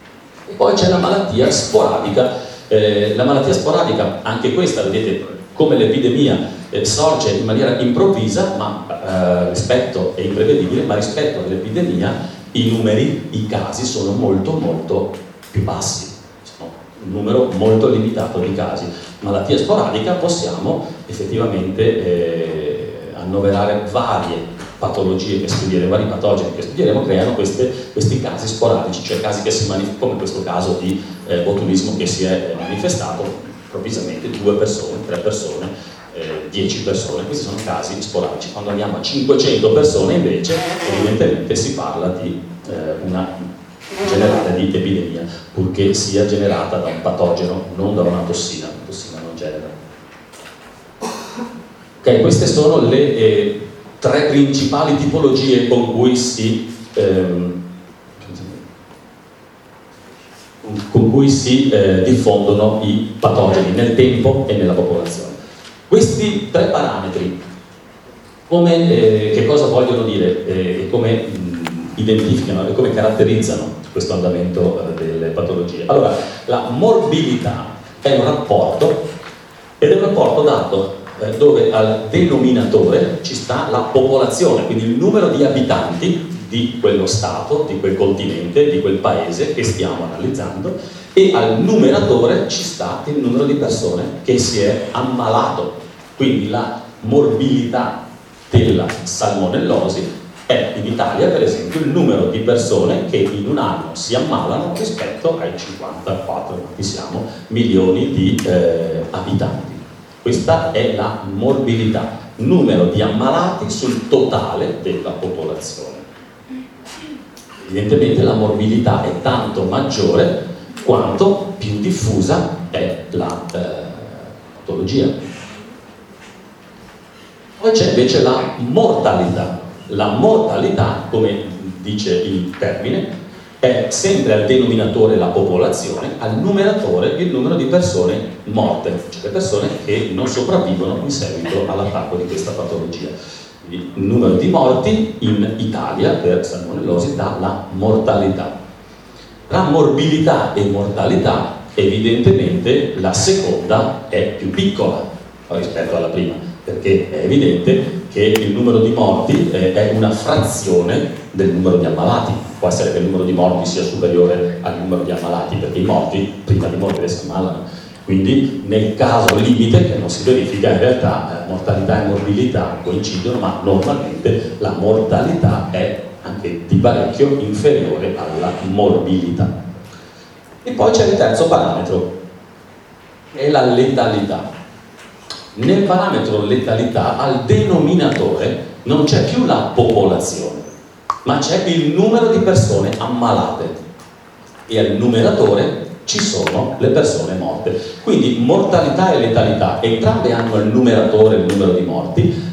E poi c'è la malattia sporadica. Eh, la malattia sporadica, anche questa, vedete, come l'epidemia eh, sorge in maniera improvvisa, ma eh, rispetto, è imprevedibile, ma rispetto all'epidemia i numeri, i casi sono molto molto più bassi. Un numero molto limitato di casi. Malattia sporadica possiamo effettivamente eh, annoverare varie patologie che studieremo, vari patogeni che studieremo, creano queste, questi casi sporadici, cioè casi che si manifestano, come questo caso di eh, botulismo che si è manifestato improvvisamente, due persone, tre persone, eh, dieci persone. Questi sono casi sporadici. Quando andiamo a cinquecento persone invece evidentemente si parla di eh, una generale di epidemia, purché sia generata da un patogeno, non da una tossina. La tossina non genera. Ok, queste sono le eh, tre principali tipologie con cui si ehm, con cui si eh, diffondono i patogeni nel tempo e nella popolazione. Questi tre parametri, come, eh, che cosa vogliono dire eh, e come mh, identificano e come caratterizzano questo andamento eh, delle patologie? Allora, la morbilità è un rapporto, ed è un rapporto dato eh, dove al denominatore ci sta la popolazione, quindi il numero di abitanti di quello stato, di quel continente, di quel paese che stiamo analizzando, e al numeratore ci sta il numero di persone che si è ammalato. Quindi la morbilità della salmonellosi è in Italia, per esempio, il numero di persone che in un anno si ammalano rispetto ai cinquantaquattro, quanti siamo, milioni di eh, abitanti. Questa è la morbilità, numero di ammalati sul totale della popolazione. Evidentemente la morbilità è tanto maggiore quanto più diffusa è la eh, patologia. Poi c'è invece la mortalità. La mortalità, come dice il termine, è sempre al denominatore la popolazione, al numeratore il numero di persone morte, cioè le persone che non sopravvivono in seguito all'attacco di questa patologia. Il numero di morti in Italia per salmonellosi dà la mortalità. Tra morbilità e mortalità, evidentemente la seconda è più piccola rispetto alla prima, perché è evidente che il numero di morti è una frazione del numero di ammalati. Può essere che il numero di morti sia superiore al numero di ammalati, perché i morti prima di morire si ammalano. Quindi nel caso limite, che non si verifica, in realtà eh, mortalità e morbilità coincidono, ma normalmente la mortalità è anche di parecchio inferiore alla morbilità. E poi c'è il terzo parametro, che è la letalità. Nel parametro letalità, al denominatore non c'è più la popolazione, ma c'è il numero di persone ammalate, e al numeratore ci sono le persone morte. Quindi mortalità e letalità entrambe hanno il numeratore, il numero di morti,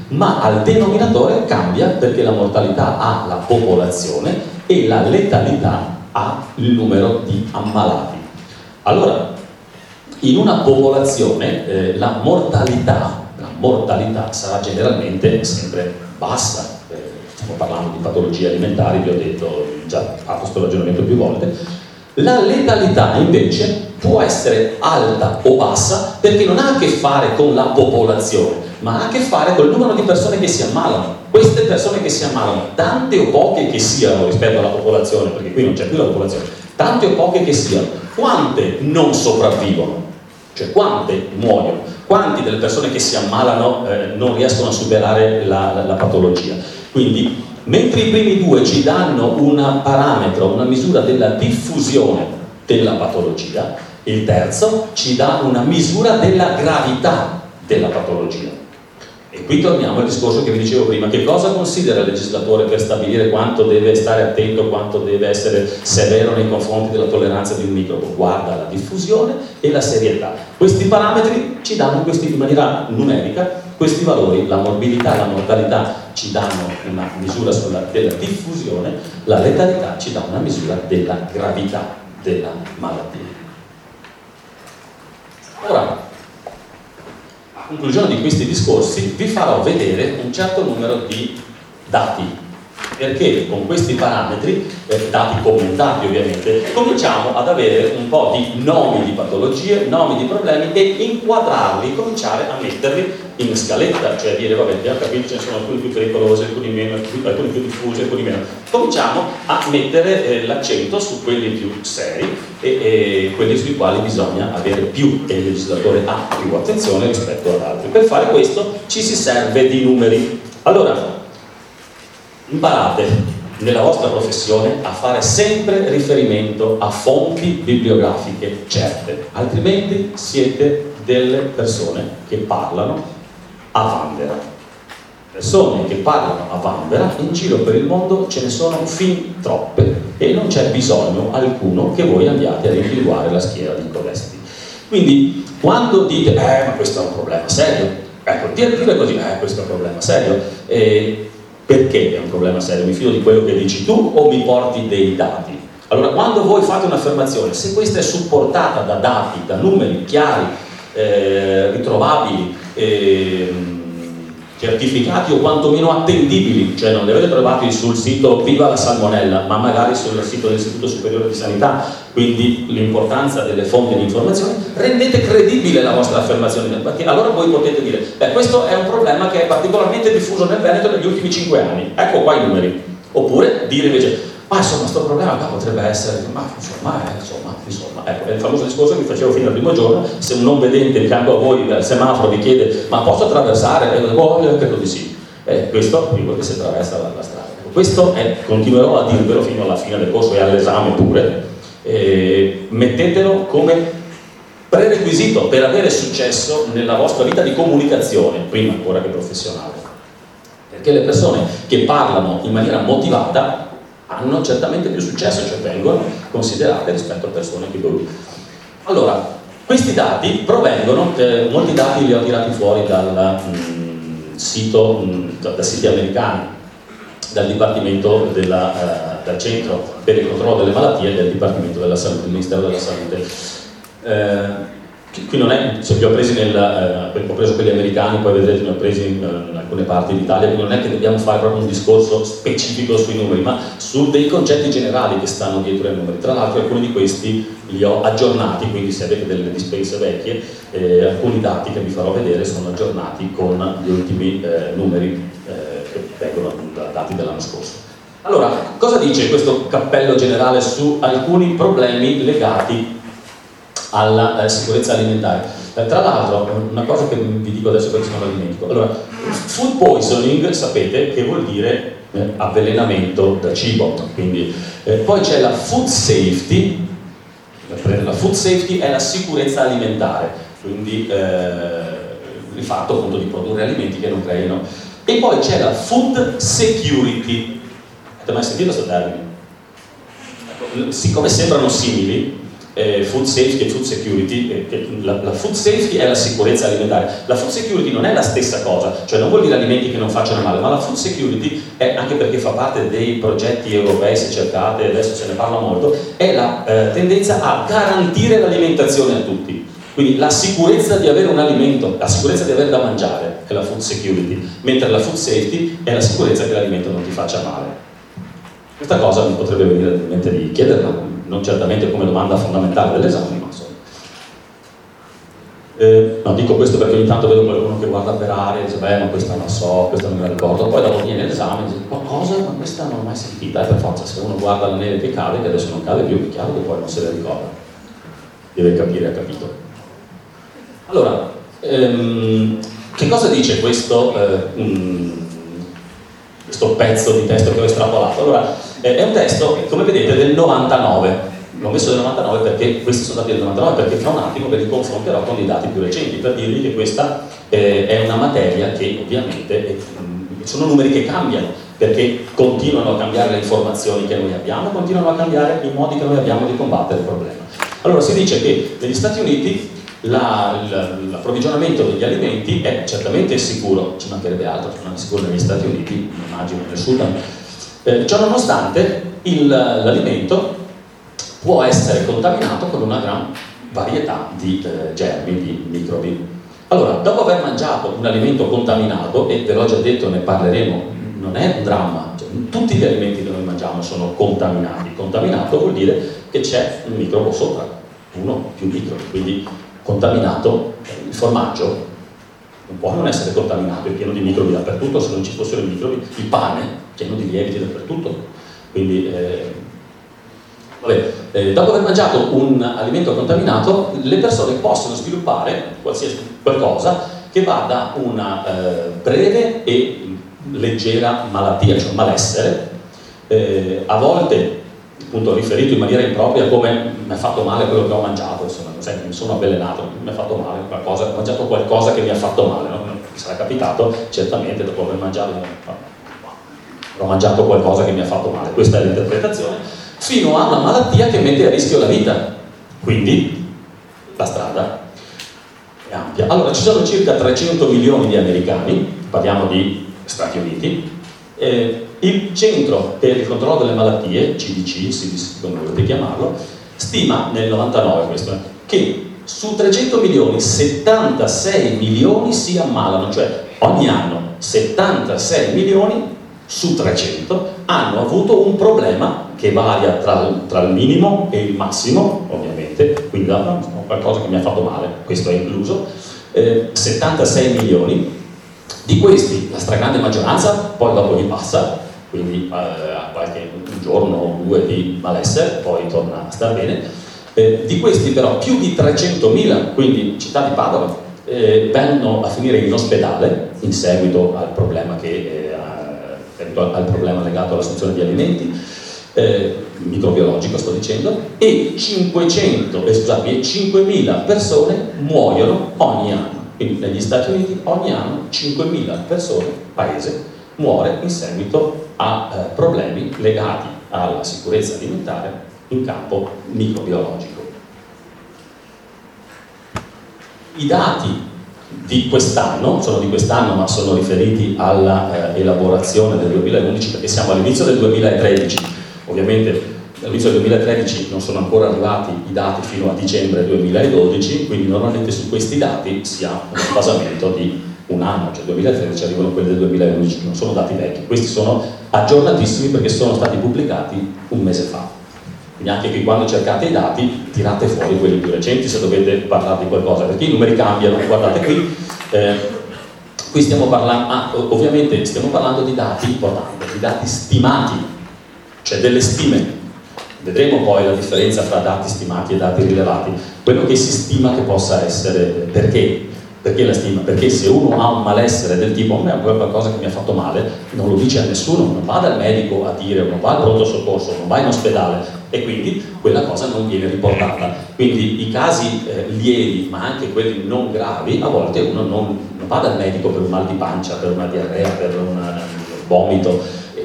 ma al denominatore cambia perché la mortalità ha la popolazione e la letalità ha il numero di ammalati. Allora, in una popolazione eh, la mortalità, la mortalità sarà generalmente sempre bassa. Eh, stiamo parlando di patologie alimentari, vi ho detto, già fatto questo ragionamento più volte. La letalità invece può essere alta o bassa perché non ha a che fare con la popolazione, ma ha a che fare col numero di persone che si ammalano. Queste persone che si ammalano, tante o poche che siano rispetto alla popolazione, perché qui non c'è più la popolazione, tante o poche che siano, quante non sopravvivono? Cioè quante muoiono? Quanti delle persone che si ammalano eh, non riescono a superare la, la, la patologia? Quindi, mentre i primi due ci danno un parametro, una misura della diffusione della patologia, il terzo ci dà una misura della gravità della patologia. E qui torniamo al discorso che vi dicevo prima: che cosa considera il legislatore per stabilire quanto deve stare attento, quanto deve essere severo nei confronti della tolleranza di un microbo? Guarda la diffusione e la serietà. Questi parametri ci danno questi, in maniera numerica questi valori. La morbidità e la mortalità ci danno una misura sulla, della diffusione, la letalità ci dà una misura della gravità della malattia. Ora, a conclusione di questi discorsi vi farò vedere un certo numero di dati, perché con questi parametri, eh, dati commentati ovviamente, cominciamo ad avere un po' di nomi di patologie, nomi di problemi e inquadrarli, cominciare a metterli in scaletta, cioè dire vabbè, abbiamo capito ce ne sono alcuni più pericolosi, alcuni meno, alcuni più diffusi, alcuni meno. Cominciamo a mettere eh, l'accento su quelli più seri e, e quelli sui quali bisogna avere più, e il legislatore ha più attenzione rispetto ad altri. Per fare questo ci si serve di numeri. Allora, imparate nella vostra professione a fare sempre riferimento a fonti bibliografiche certe, altrimenti siete delle persone che parlano a vanvera. Persone che parlano a vanvera in giro per il mondo ce ne sono fin troppe e non c'è bisogno alcuno che voi andiate a individuare la schiera di codesti. Quindi quando dite eh ma questo è un problema serio, ecco, dire così eh questo è un problema serio, eh, perché è un problema serio? Mi fido di quello che dici tu o mi porti dei dati? Allora, quando voi fate un'affermazione, se questa è supportata da dati, da numeri chiari, eh, ritrovabili, eh, certificati o quantomeno attendibili, cioè non li avete trovati sul sito Viva la Salmonella, ma magari sul sito dell'Istituto Superiore di Sanità, quindi l'importanza delle fonti di informazione, rendete credibile la vostra affermazione, perché allora voi potete dire, beh, questo è un problema che è particolarmente diffuso nel Veneto negli ultimi cinque anni, ecco qua i numeri. Oppure dire invece, ma insomma, questo problema qua potrebbe essere, ma insomma, eh, insomma, insomma, ecco, è il famoso discorso che vi facevo fino al primo giorno. Se un non vedente di fianco a voi al semaforo vi chiede, ma posso attraversare? E io dico, oh, io credo di sì. E questo dico che si attraversa la, la strada. Ecco, questo è, continuerò a dirvelo fino alla fine del corso e all'esame pure. E mettetelo come prerequisito per avere successo nella vostra vita di comunicazione, prima ancora che professionale. Perché le persone che parlano in maniera motivata hanno certamente più successo, cioè vengono considerate rispetto a persone che lui. Allora, questi dati provengono, eh, molti dati li ho tirati fuori dal mh, sito, mh, da, da siti americani, dal Dipartimento della, eh, dal Centro per il Controllo delle Malattie del Dipartimento della Salute, del Ministero della Salute. Eh, qui non è, se li ho presi nel, eh, ho preso quelli americani, poi vedrete ne ho presi in, in alcune parti d'Italia, quindi non è che dobbiamo fare proprio un discorso specifico sui numeri, ma su dei concetti generali che stanno dietro ai numeri. Tra l'altro alcuni di questi li ho aggiornati, quindi se avete delle dispense vecchie, eh, alcuni dati che vi farò vedere sono aggiornati con gli ultimi eh, numeri eh, che vengono da dati dell'anno scorso. Allora, cosa dice questo cappello generale su alcuni problemi legati alla eh, sicurezza alimentare? Eh, tra l'altro, una cosa che vi dico adesso perché se non la dimentico. Allora, food poisoning sapete che vuol dire eh, avvelenamento da cibo, quindi eh, poi c'è la food safety. La food safety è la sicurezza alimentare, quindi eh, il fatto appunto di produrre alimenti che non creino. E poi c'è la food security. Avete mai sentito questo termine? Ecco, siccome sembrano simili, eh, food safety e food security, eh, che la, la food safety è la sicurezza alimentare, la food security non è la stessa cosa, cioè non vuol dire alimenti che non facciano male, ma la food security è, anche perché fa parte dei progetti europei, se cercate, adesso se ne parla molto, è la eh, tendenza a garantire l'alimentazione a tutti. Quindi la sicurezza di avere un alimento, la sicurezza di avere da mangiare è la food security, mentre la food safety è la sicurezza che l'alimento non ti faccia male. Questa cosa mi potrebbe venire in mente di chiederla, non certamente come domanda fondamentale dell'esame, ma insomma. Eh, no, dico questo perché ogni tanto vedo qualcuno che guarda per aria e dice, beh, ma questa non so, questa non me la ricordo, poi dopo viene l'esame e dice, qualcosa, ma questa non l'ho mai sentita, e per forza, se uno guarda la neve che cade, che adesso non cade più, è chiaro che poi non se la ricorda, deve capire, ha capito. Allora, ehm, che cosa dice questo, eh, um, questo pezzo di testo che ho estrapolato? Allora, eh, è un testo, come vedete, del novantanove. L'ho messo del novantanove perché questi sono dati del novantanove, perché fra un attimo ve li confronterò con i dati più recenti, per dirvi che questa eh, è una materia che ovviamente è, sono numeri che cambiano, perché continuano a cambiare le informazioni che noi abbiamo, continuano a cambiare i modi che noi abbiamo di combattere il problema. Allora, si dice che negli Stati Uniti l'approvvigionamento degli alimenti è certamente sicuro, ci mancherebbe altro, non è sicuro negli Stati Uniti, immagino nel Sudan. Eh, ciò nonostante l'alimento può essere contaminato con una gran varietà di eh, germi, di microbi. Allora, dopo aver mangiato un alimento contaminato, e ve l'ho già detto, ne parleremo, non è un dramma, cioè, tutti gli alimenti che noi mangiamo sono contaminati. Contaminato vuol dire che c'è un microbo sopra, uno o più microbi, quindi contaminato. Il formaggio non può non essere contaminato, è pieno di microbi dappertutto, se non ci fossero i microbi. Il pane pieno di lieviti dappertutto, quindi eh, vabbè, eh, dopo aver mangiato un alimento contaminato, le persone possono sviluppare qualsiasi qualcosa che va da una eh, breve e leggera malattia, cioè malessere, eh, a volte appunto riferito in maniera impropria come mi ha fatto male quello che ho mangiato, insomma, sai, mi sono avvelenato, mi ha fatto male qualcosa, ho mangiato qualcosa che mi ha fatto male, no? Mi sarà capitato certamente dopo aver mangiato, ho mangiato qualcosa che mi ha fatto male, questa è l'interpretazione, fino a una malattia che mette a rischio la vita, quindi la strada è ampia. Allora, ci sono circa trecento milioni di americani, parliamo di Stati Uniti, eh, il Centro per il Controllo delle Malattie, C D C, C D C come volete chiamarlo, stima nel novantanove questo, che su trecento milioni, settantasei milioni si ammalano, cioè ogni anno settantasei milioni su trecento hanno avuto un problema che varia tra, tra il minimo e il massimo, ovviamente, quindi da qualcosa che mi ha fatto male, questo è incluso, eh, settantasei milioni. Di questi la stragrande maggioranza poi dopo gli passa, quindi eh, a qualche un giorno o due di malessere, poi torna a star bene. Eh, di questi però più di trecentomila, quindi città di Padova, eh, vanno a finire in ospedale in seguito al problema, che, eh, al problema legato all'assunzione di alimenti, eh, microbiologico sto dicendo, e cinquecento, eh, scusate, cinquemila persone muoiono ogni anno. Quindi negli Stati Uniti ogni anno cinquemila persone, paese, muore in seguito a eh, problemi legati alla sicurezza alimentare in campo microbiologico. I dati di quest'anno, sono di quest'anno ma sono riferiti alla eh, elaborazione del duemilaundici, perché siamo all'inizio del duemilatredici, ovviamente all'inizio del duemilatredici non sono ancora arrivati i dati fino a dicembre duemiladodici, quindi normalmente su questi dati si ha un sfasamento di un anno, cioè duemilatredici arrivano quelli del duemilaundici, non sono dati vecchi, questi sono aggiornatissimi perché sono stati pubblicati un mese fa. Quindi anche qui quando cercate i dati tirate fuori quelli più recenti se dovete parlare di qualcosa, perché i numeri cambiano, guardate qui, eh, qui stiamo parlando, ah, ovviamente stiamo parlando di dati importanti, di dati stimati, cioè delle stime. Vedremo poi la differenza tra dati stimati e dati rilevati. Quello che si stima che possa essere, perché? Perché la stima? Perché se uno ha un malessere del tipo a me è qualcosa che mi ha fatto male, non lo dice a nessuno, non va dal medico a dire, non va al pronto soccorso, non va in ospedale, e quindi quella cosa non viene riportata. Quindi i casi eh, lievi, ma anche quelli non gravi, a volte uno non, non va dal medico per un mal di pancia, per una diarrea, per un, un vomito.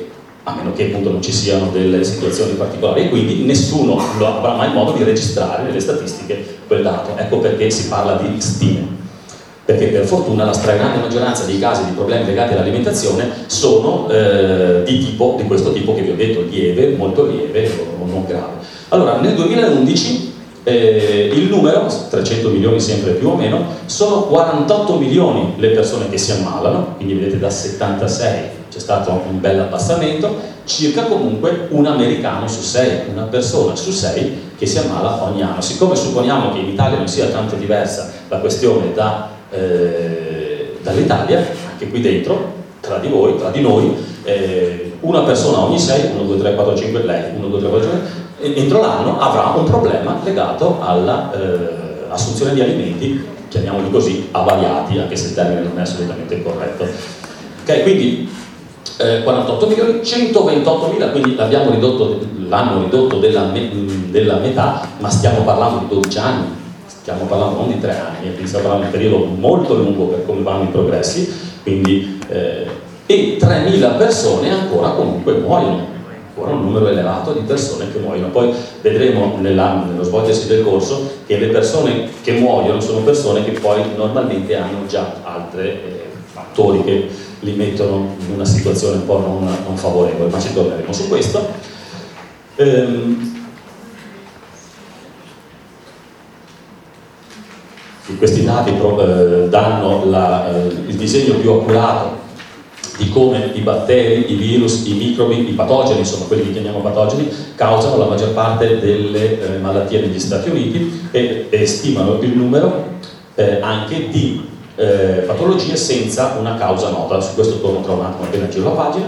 a meno che appunto non ci siano delle situazioni particolari, e quindi nessuno avrà mai modo di registrare nelle statistiche quel dato. Ecco perché si parla di stime, perché per fortuna la stragrande maggioranza dei casi di problemi legati all'alimentazione sono eh, di, tipo, di questo tipo che vi ho detto, lieve, molto lieve o non grave. Allora, nel duemilaundici eh, il numero, trecento milioni sempre più o meno, sono quarantotto milioni le persone che si ammalano, quindi vedete da settantasei c'è stato un bel abbassamento, circa comunque un americano su sei, una persona su sei che si ammala ogni anno. Siccome supponiamo che in Italia non sia tanto diversa la questione da, eh, dall'Italia, anche qui dentro, tra di voi, tra di noi, eh, una persona ogni sei, uno, due, tre, quattro, cinque, lei, uno, due, tre, quattro, cinque, entro l'anno avrà un problema legato all'assunzione eh, di alimenti, chiamiamoli così, avariati, anche se il termine non è assolutamente corretto. Ok, quindi eh, quarantotto milioni, centoventottomila, quindi l'abbiamo ridotto, l'hanno ridotto della, me, della metà, ma stiamo parlando di dodici anni, stiamo parlando non di tre anni, quindi stiamo parlando di un periodo molto lungo per come vanno i progressi, quindi, eh, e tremila persone ancora comunque muoiono, ancora un numero elevato di persone che muoiono. Poi vedremo nella, nello svolgersi del corso che le persone che muoiono sono persone che poi normalmente hanno già altri eh, fattori che li mettono in una situazione un po' non, non favorevole, ma ci torneremo su questo. Ehm, questi dati pro, eh, danno la, eh, il disegno più accurato di come i batteri, i virus, i microbi, i patogeni, insomma quelli che chiamiamo patogeni, causano la maggior parte delle eh, malattie negli Stati Uniti e, e stimano il numero eh, anche di Eh, patologie senza una causa nota. Su questo torno tra un attimo appena giro la pagina.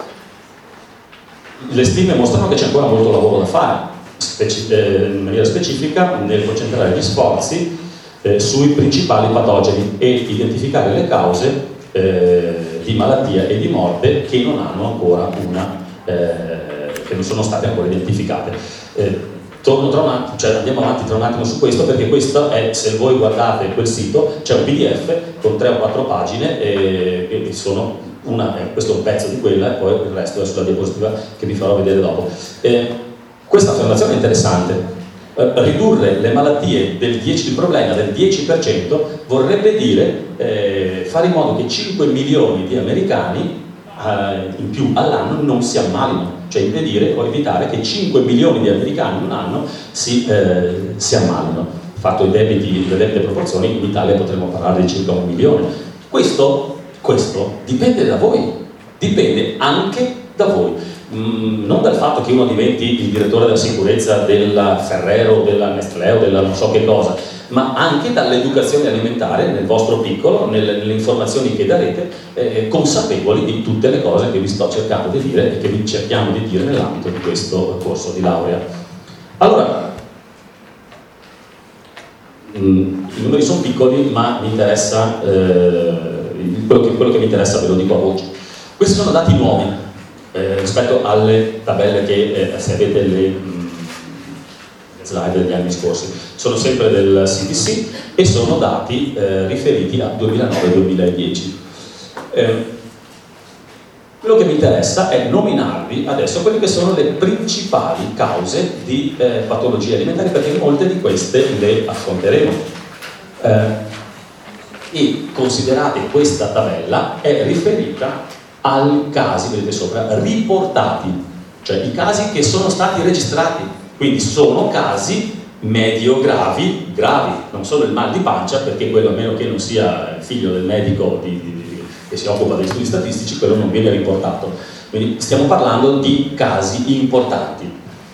Le stime mostrano che c'è ancora molto lavoro da fare, speci eh, in maniera specifica nel concentrare gli sforzi eh, sui principali patogeni e identificare le cause eh, di malattia e di morte che non hanno ancora una eh, che non sono state ancora identificate. Eh, Torno tra un attimo, cioè andiamo avanti tra un attimo su questo, perché questo è, se voi guardate quel sito, c'è un P D F con tre o quattro pagine e, e sono una, eh, questo è un pezzo di quella e poi il resto è sulla diapositiva che vi farò vedere dopo. Eh, questa affermazione è interessante. Eh, ridurre le malattie del dieci, il problema del dieci per cento vorrebbe dire eh, fare in modo che cinque milioni di americani in più all'anno non si ammalino, cioè impedire o evitare che cinque milioni di americani in un anno si, eh, si ammalino. Fatto i debiti, le debite proporzioni, in Italia potremmo parlare di circa un milione. Questo, questo dipende da voi, dipende anche da voi. Mm, non dal fatto che uno diventi il direttore della sicurezza della Ferrero, della Nestlé o della non so che cosa, ma anche dall'educazione alimentare nel vostro piccolo, nelle, nelle informazioni che darete, eh, consapevoli di tutte le cose che vi sto cercando di dire e che vi cerchiamo di dire nell'ambito di questo corso di laurea. Allora, mh, i numeri sono piccoli, ma mi interessa, eh, quello, che, quello che mi interessa ve lo dico a voce. Questi sono dati nuovi eh, rispetto alle tabelle che, eh, se avete le mh, slide degli anni scorsi, sono sempre del C D C e sono dati eh, riferiti a duemilanove duemiladieci. Eh, quello che mi interessa è nominarvi adesso quelle che sono le principali cause di eh, patologie alimentari, perché molte di queste le affronteremo. Eh, e considerate questa tabella è riferita ai casi, vedete sopra, riportati, cioè i casi che sono stati registrati. Quindi sono casi medio gravi, gravi, non solo il mal di pancia, perché quello, a meno che non sia figlio del medico di, di, di, che si occupa degli studi statistici, quello non viene riportato. Quindi stiamo parlando di casi importanti.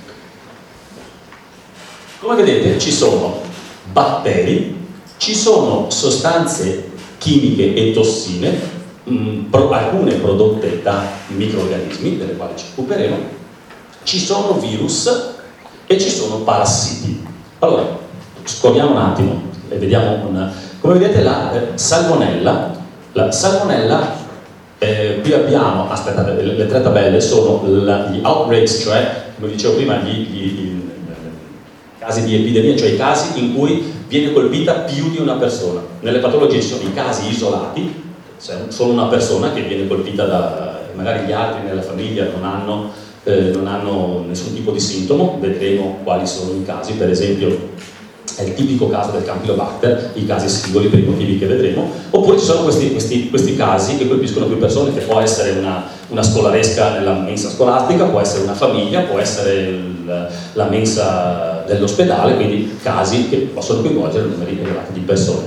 Come vedete ci sono batteri, ci sono sostanze chimiche e tossine, mh, pro, alcune prodotte da microrganismi, delle quali ci occuperemo, ci sono virus e ci sono parassiti. Allora, scorriamo un attimo e vediamo una... Come vedete la eh, salmonella, la salmonella, eh, qui abbiamo, aspettate, le, le tre tabelle sono la, gli outbreaks, cioè, come dicevo prima, gli, gli, gli casi di epidemia, cioè i casi in cui viene colpita più di una persona. Nelle patologie ci sono i casi isolati, cioè solo una persona che viene colpita da magari gli altri nella famiglia non hanno, eh, non hanno nessun tipo di sintomo, vedremo quali sono i casi. Per esempio è il tipico caso del Campylobacter, i casi singoli per i motivi che vedremo, oppure ci sono questi, questi, questi casi che colpiscono più persone, che può essere una, una scolaresca nella mensa scolastica, può essere una famiglia, può essere il, la mensa dell'ospedale, quindi casi che possono coinvolgere numeri elevati di persone.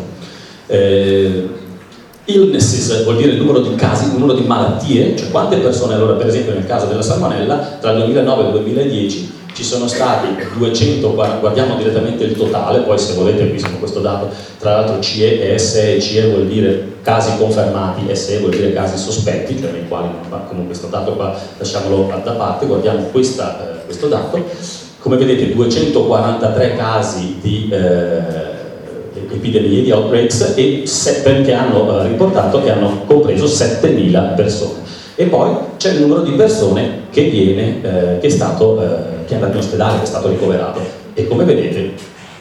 Eh, illnesses vuol dire il numero di casi, il numero di malattie, cioè quante persone. Allora, per esempio nel caso della salmonella, tra il duemilanove e il duemiladieci ci sono stati duecento, guardiamo direttamente il totale, poi se volete qui siamo questo dato, tra l'altro C E e S E, C E vuol dire casi confermati, S E vuol dire casi sospetti, cioè nei quali comunque questo dato qua lasciamolo da parte, guardiamo questa, eh, questo dato. Come vedete duecentoquarantatré casi di eh, epidemie, di outbreaks, e perché hanno eh, riportato che hanno compreso settemila persone. E poi c'è il numero di persone che viene, eh, che è stato, eh, che è andato in ospedale, che è stato ricoverato, e come vedete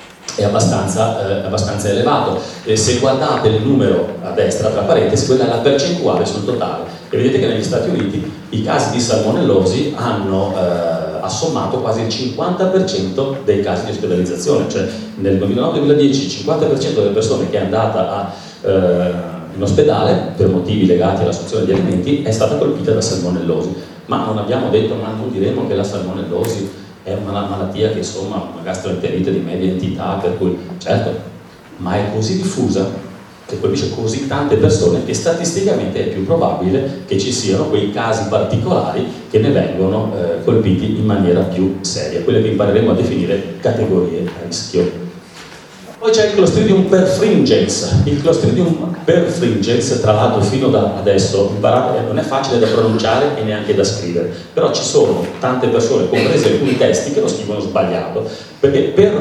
è abbastanza, eh, abbastanza elevato. E se guardate il numero a destra, tra parentesi, quella è la percentuale sul totale, e vedete che negli Stati Uniti i casi di salmonellosi hanno eh, assommato quasi il cinquanta per cento dei casi di ospedalizzazione, cioè nel duemilanove duemiladieci il cinquanta per cento delle persone che è andata a eh, in ospedale per motivi legati all'assunzione di alimenti è stata colpita da salmonellosi. Ma non abbiamo detto, ma non diremo che la salmonellosi è una malattia che insomma una gastroenterite di media entità, per cui certo, ma è così diffusa che colpisce così tante persone che statisticamente è più probabile che ci siano quei casi particolari che ne vengono eh, colpiti in maniera più seria, quelle che impareremo a definire categorie a rischio. Poi c'è il Clostridium perfringens. Il Clostridium perfringens, tra l'altro fino da adesso imparate, non è facile da pronunciare e neanche da scrivere, però ci sono tante persone, comprese alcuni testi, che lo scrivono sbagliato, perché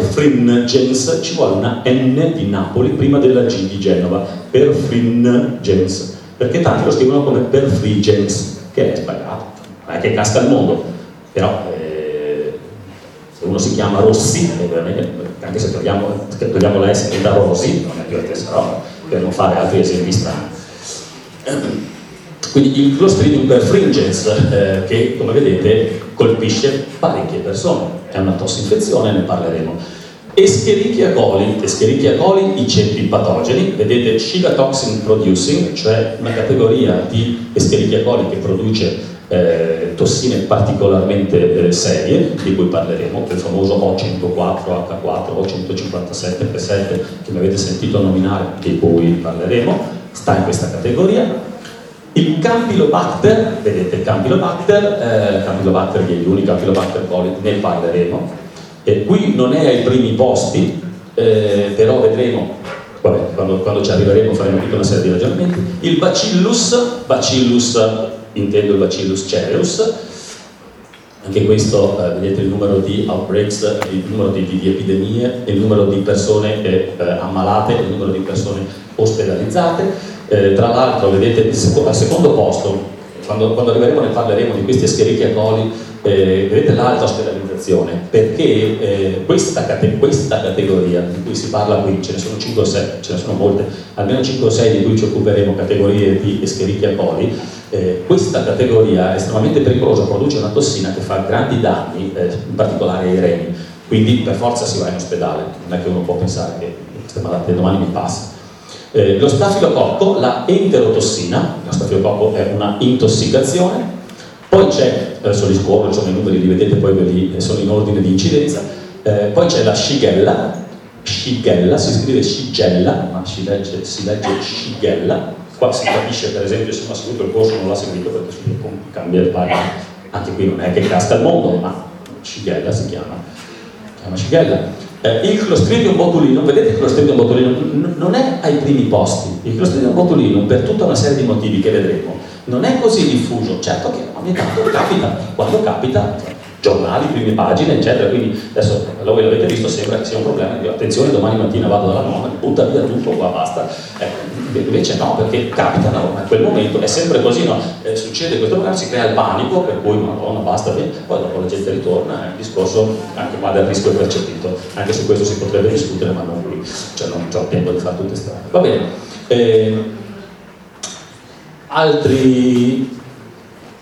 perfringens ci vuole una N di Napoli prima della G di Genova, perfringens, perché tanti lo scrivono come perfringens, che è sbagliato, non è che casca il mondo, però eh, se uno si chiama Rossi, è veramente, anche se togliamo, togliamo la S da Rossi, non è più la stessa roba, per non fare altri esempi strani. Quindi il Clostridium perfringens, eh, che come vedete colpisce parecchie persone, è una tossinfezione, ne parleremo. Escherichia coli, Escherichia coli, i ceppi patogeni, vedete Shiga toxin producing, cioè una categoria di Escherichia coli che produce Eh, tossine particolarmente eh, serie, di cui parleremo, il famoso O centoquattro H quattro, O centocinquantasette P sette, che mi avete sentito nominare, di cui parleremo, sta in questa categoria. Il Campylobacter, vedete il Campylobacter, eh, Campylobacter Jejuni, Campylobacter coli, ne parleremo. E qui non è ai primi posti, eh, però vedremo, vabbè, quando, quando ci arriveremo faremo tutta una serie di ragionamenti. Il Bacillus, Bacillus intendo il Bacillus cereus, anche questo eh, vedete il numero di outbreaks, il numero di, di, di epidemie, il numero di persone eh, ammalate, il numero di persone ospedalizzate. Eh, tra l'altro vedete al secondo posto, quando, quando arriveremo ne parleremo di questi Escherichia coli, eh, vedete l'alta ospedalizzazione, perché eh, questa, cate questa categoria di cui si parla qui, ce ne sono cinque o sei, ce ne sono molte, almeno cinque o sei di cui ci occuperemo, categorie di Escherichia coli. Eh, questa categoria è estremamente pericolosa, produce una tossina che fa grandi danni, eh, in particolare ai reni, quindi per forza si va in ospedale, non è che uno può pensare che questa malattia domani mi passa. Eh, lo stafilococco, la enterotossina, lo stafilococco è una intossicazione, poi c'è, adesso li scorro, sono i numeri, li vedete, poi ve li, sono in ordine di incidenza, eh, poi c'è la Shigella, Shigella, si scrive Shigella, ma si legge, si legge Shigella. Qua si capisce, per esempio, se uno ha seguito il corso non l'ha seguito perché si cambia il pagina. Anche qui non è che casca il mondo, ma Shigella si chiama, si chiama Shigella. Eh, il Clostridium botulinum, vedete il Clostridium botulinum non è ai primi posti. Il Clostridium botulinum, per tutta una serie di motivi che vedremo, non è così diffuso. Certo che ogni tanto capita, quando capita, giornali, prime pagine, eccetera, quindi adesso voi l'avete visto, sembra che sia un problema di attenzione, domani mattina vado dalla nonna, butta via tutto, qua basta. Eh, invece no, perché capita, no, in quel momento è sempre così, no? Eh, succede questo problema, si crea il panico, per cui madonna, basta, via. Poi dopo la gente ritorna, è un discorso anche qua del rischio percepito, anche su questo si potrebbe discutere, ma non qui, cioè non ho tempo di fare tutte strade. Va bene. Eh, altri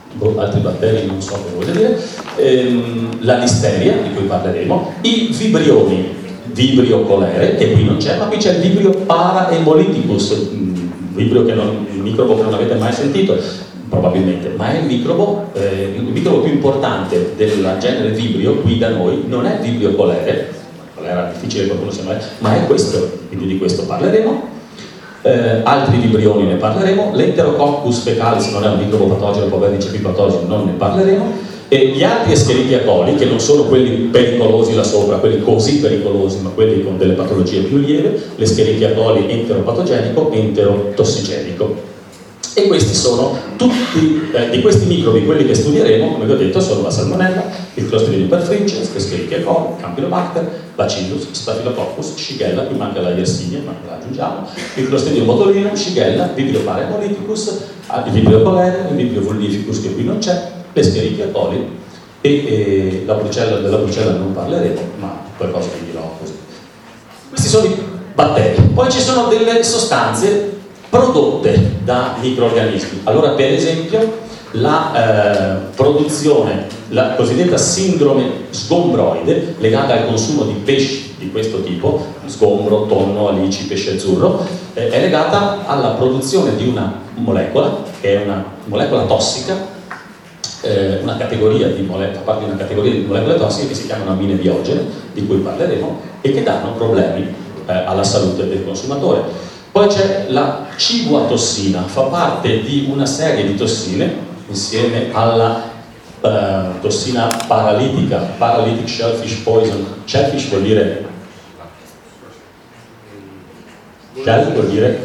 altri batteri non so che vuol dire, ehm, la listeria di cui parleremo, i vibrioni, vibrio colere, che qui non c'è, ma qui c'è il vibrio paraemoliticus, un vibrio che non, il microbo che non avete mai sentito probabilmente, ma è il microbo, eh, il microbo più importante del genere vibrio qui da noi non è il vibrio colere, colera difficile che qualcuno sia mai, ma è questo, quindi di questo parleremo. Eh, altri vibrioni ne parleremo, l'Enterococcus fecalis non è un microbo patogeno, può avere C P patogeno, non ne parleremo, e gli altri Escherichia coli, che non sono quelli pericolosi là sopra, quelli così pericolosi, ma quelli con delle patologie più lieve, l'Escherichia coli enteropatogenico, enterotossigenico. E questi sono tutti, eh, di questi microbi, quelli che studieremo, come vi ho detto, sono la Salmonella, il Clostridium perfringens, Escherichia coli, Campylobacter, Bacillus, Staphylococcus, Shigella, qui manca la Yersinia, ma la aggiungiamo, il Clostridium botulinum, Shigella, Vibrio paraemoliticus, il Vibrio cholerae, il Vibrio vulnificus che qui non c'è, l'Escherichia coli e, e la brucella, della brucella non parleremo, ma qualcosa vi dirò così. Questi sono i batteri. Poi ci sono delle sostanze prodotte da microrganismi. Allora, per esempio, la eh, produzione, la cosiddetta sindrome sgombroide, legata al consumo di pesci di questo tipo, sgombro, tonno, alici, pesce azzurro, eh, è legata alla produzione di una molecola, che è una molecola tossica, eh, una categoria di molecole, parte di una categoria di molecole tossiche che si chiamano amine biogene, di cui parleremo, e che danno problemi eh, alla salute del consumatore. Poi c'è la ciguatossina, fa parte di una serie di tossine insieme alla eh, tossina paralitica, paralytic shellfish poison. Shellfish vuol dire shell vuol dire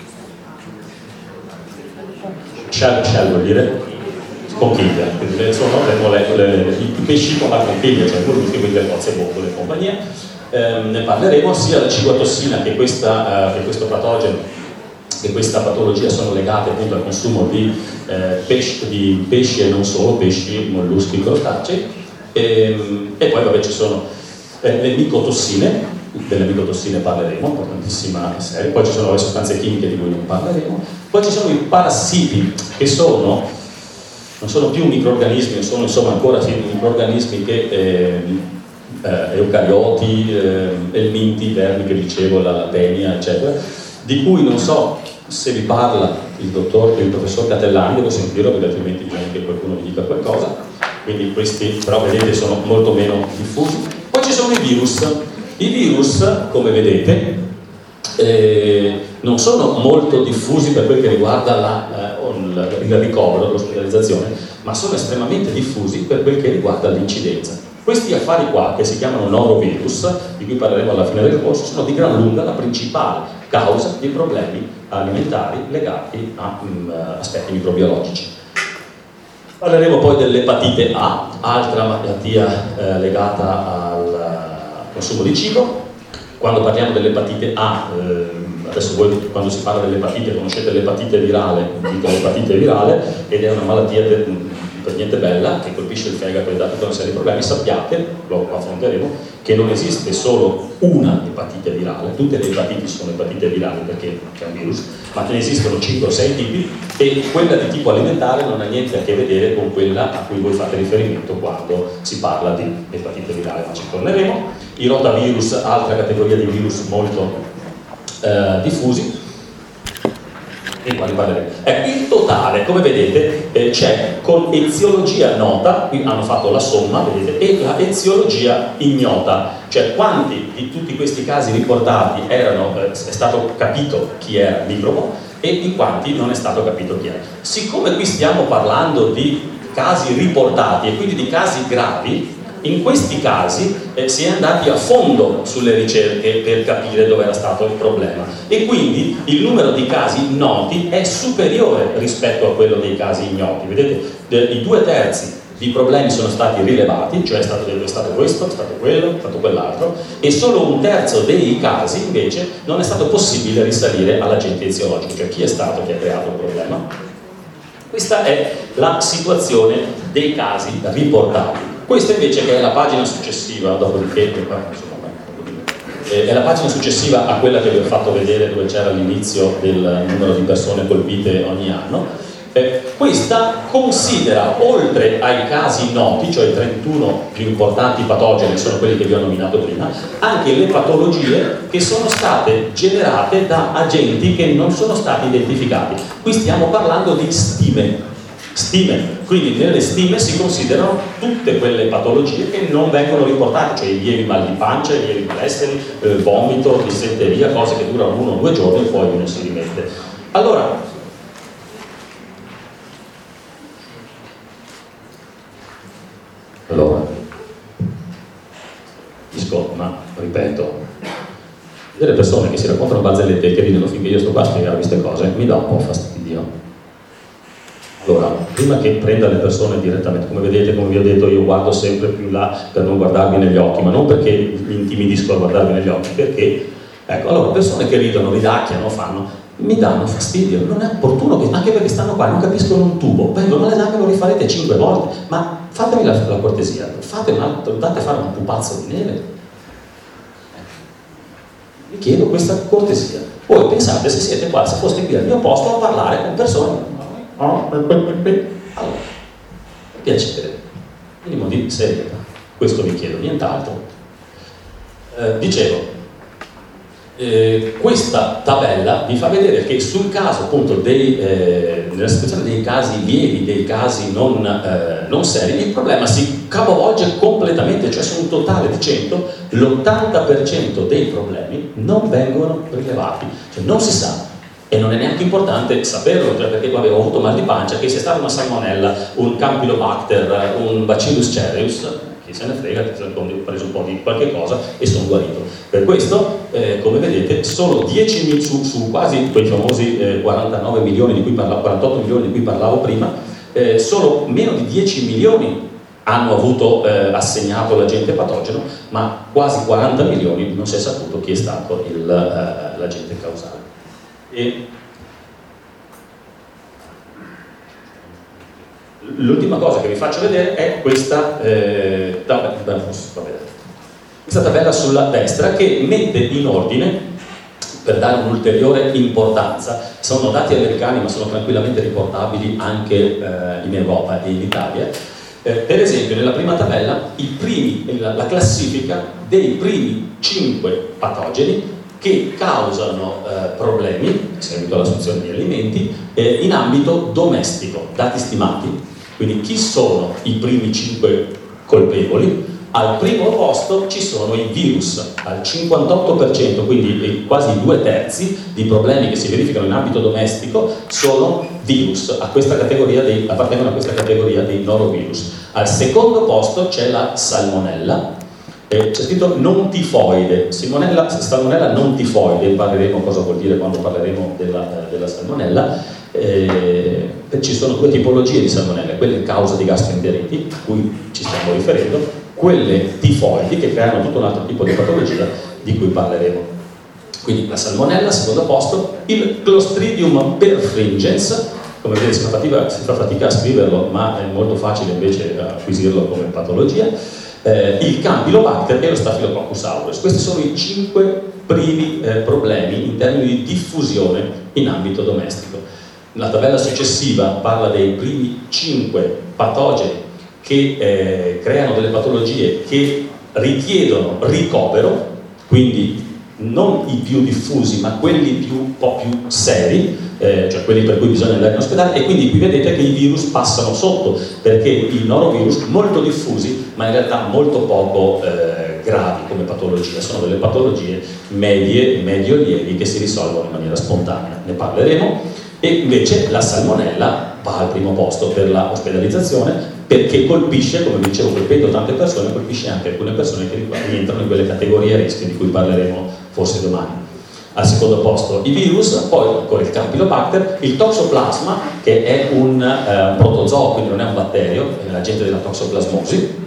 shell, shell vuol dire conchiglia, quindi sono le molecole, i pesci con la conchiglia, cioè quelli che le cozze bombole e compagnia. Eh, ne parleremo. Sia la ciguatossina che, questa, eh, che questo patogeno, che questa patologia sono legate appunto al consumo di, eh, pesci, di pesci e non solo, pesci, molluschi, crostacei, e, e poi vabbè ci sono eh, le micotossine, delle micotossine parleremo, importantissima serie, poi ci sono le sostanze chimiche di cui non parleremo, poi ci sono i parassiti, che sono, non sono più microrganismi, sono insomma ancora sì, microrganismi che eh, Eh, eucarioti, eh, elminti, vermi che dicevo, la latenia, eccetera, di cui non so se vi parla il dottor, il professor Catellani, devo sentirlo perché altrimenti bisogna che qualcuno vi dica qualcosa, quindi questi però vedete sono molto meno diffusi. Poi ci sono i virus. I virus, come vedete, eh, non sono molto diffusi per quel che riguarda la, eh, il ricovero, l'ospedalizzazione, ma sono estremamente diffusi per quel che riguarda l'incidenza. Questi affari qua, che si chiamano norovirus, di cui parleremo alla fine del corso, sono di gran lunga la principale causa di problemi alimentari legati a um, aspetti microbiologici. Parleremo poi dell'epatite A, altra malattia eh, legata al consumo di cibo. Quando parliamo dell'epatite A, eh, adesso voi quando si parla dell'epatite conoscete l'epatite virale, dico l'epatite virale, ed è una malattia de, per niente bella, che colpisce il fegato e dà tutta una serie di problemi. Sappiate, lo affronteremo, che non esiste solo una epatite virale, tutte le epatiti sono epatite virali perché c'è un virus, ma ne esistono cinque o sei tipi, e quella di tipo alimentare non ha niente a che vedere con quella a cui voi fate riferimento quando si parla di epatite virale, ma ci torneremo. I rotavirus, altra categoria di virus molto eh, diffusi, di quali parleremo. Ecco, il totale, come vedete, eh, c'è con eziologia nota, qui hanno fatto la somma, vedete, e la eziologia ignota, cioè quanti di tutti questi casi riportati erano, eh, è stato capito chi era il microbo e in quanti non è stato capito chi era. Siccome qui stiamo parlando di casi riportati e quindi di casi gravi, in questi casi eh, si è andati a fondo sulle ricerche per capire dove era stato il problema, e quindi il numero di casi noti è superiore rispetto a quello dei casi ignoti. Vedete, i due terzi di problemi sono stati rilevati, cioè è stato, è stato questo, è stato quello, è stato quell'altro, e solo un terzo dei casi invece non è stato possibile risalire all'agente eziologico, cioè chi è stato che ha creato il problema. Questa è la situazione dei casi riportati. Questa invece, che è la pagina successiva, dopodiché, insomma, è la pagina successiva a quella che vi ho fatto vedere, dove c'era l'inizio del numero di persone colpite ogni anno, Eh, questa considera, oltre ai casi noti, cioè i trentuno più importanti patogeni, sono quelli che vi ho nominato prima, anche le patologie che sono state generate da agenti che non sono stati identificati. Qui stiamo parlando di stime, stime. Quindi nelle stime si considerano tutte quelle patologie che non vengono riportate, cioè i lievi mal di pancia, i lievi malesseri, eh, vomito, dissenteria, cose che durano uno o due giorni e poi uno si rimette. Allora, Allora, disco, ma ripeto, delle persone che si raccontano barzellette e che ridono finché io sto qua a spiegarvi queste cose mi dà un po' fastidio. Allora, prima che prenda le persone direttamente, come vedete, come vi ho detto, io guardo sempre più in là per non guardarvi negli occhi, ma non perché mi intimidisco a guardarvi negli occhi, perché, ecco, allora, persone che ridono, ridacchiano, fanno, mi danno fastidio, non è opportuno, che, anche perché stanno qua, non capiscono un tubo, vengono all'esame e lo rifarete cinque volte, ma fatemi la, la cortesia, fate un altro, date fare un pupazzo di neve. Vi chiedo questa cortesia. Voi pensate, se siete qua, se foste qui al mio posto a parlare con persone, allora, per piacere, minimo di serietà, questo vi chiedo, nient'altro. Eh, dicevo, Eh, questa tabella vi fa vedere che sul caso appunto dei, eh, nella situazione dei casi lievi, dei casi non, eh, non seri, il problema si capovolge completamente, cioè su un totale di cento l'ottanta per cento dei problemi non vengono rilevati, cioè non si sa. E non è neanche importante saperlo, cioè perché avevo avuto mal di pancia, che sia stata una salmonella, un campylobacter, un bacillus cereus, chi se ne frega, ho preso un po' di qualche cosa e sono guarito. Per questo, eh, come vedete, solo dieci su, su quasi quei famosi eh, quarantanove milioni di cui parlavo, quarantotto milioni di cui parlavo prima, eh, solo meno di dieci milioni hanno avuto eh, assegnato l'agente patogeno, ma quasi quaranta milioni non si è saputo chi è stato il, eh, l'agente causale. E l'ultima cosa che vi faccio vedere è questa, eh, tabella, questa tabella sulla destra che mette in ordine, per dare un'ulteriore importanza, sono dati americani ma sono tranquillamente riportabili anche eh, in Europa e in Italia. Eh, per esempio nella prima tabella i primi, la, la classifica dei primi cinque patogeni che causano eh, problemi, in seguito all'assunzione di alimenti, eh, in ambito domestico, dati stimati. Quindi chi sono i primi cinque colpevoli? Al primo posto ci sono i virus, al cinquantotto per cento, quindi quasi due terzi di problemi che si verificano in ambito domestico sono virus, a questa categoria dei, appartengono a questa categoria dei norovirus. Al secondo posto c'è la salmonella, eh, c'è scritto non tifoide, salmonella, salmonella non tifoide, parleremo cosa vuol dire quando parleremo della, della salmonella. Eh, ci sono due tipologie di salmonelle, quelle causa di gastroenteriti, a cui ci stiamo riferendo, quelle tifoidi che creano tutto un altro tipo di patologia di cui parleremo. Quindi la salmonella, secondo posto, il Clostridium perfringens, come vedete si fa fatica, si fa fatica a scriverlo, ma è molto facile invece acquisirlo come patologia, eh, il Campylobacter e lo Staphylococcus aureus. Questi sono i cinque primi eh, problemi in termini di diffusione in ambito domestico. La tabella successiva parla dei primi cinque patogeni che eh, creano delle patologie che richiedono ricovero, quindi non i più diffusi ma quelli più, un po' più seri, eh, cioè quelli per cui bisogna andare in ospedale, e quindi qui vedete che i virus passano sotto, perché i norovirus molto diffusi ma in realtà molto poco eh, gravi come patologia, sono delle patologie medie, medio-lievi che si risolvono in maniera spontanea, ne parleremo. E invece la salmonella va al primo posto per la ospedalizzazione, perché colpisce, come dicevo, colpendo tante persone, colpisce anche alcune persone che rientrano in quelle categorie a rischio di cui parleremo forse domani. Al secondo posto i virus, poi ancora il Campylobacter, il Toxoplasma, che è un eh, protozoo, quindi non è un batterio, è l'agente della toxoplasmosi,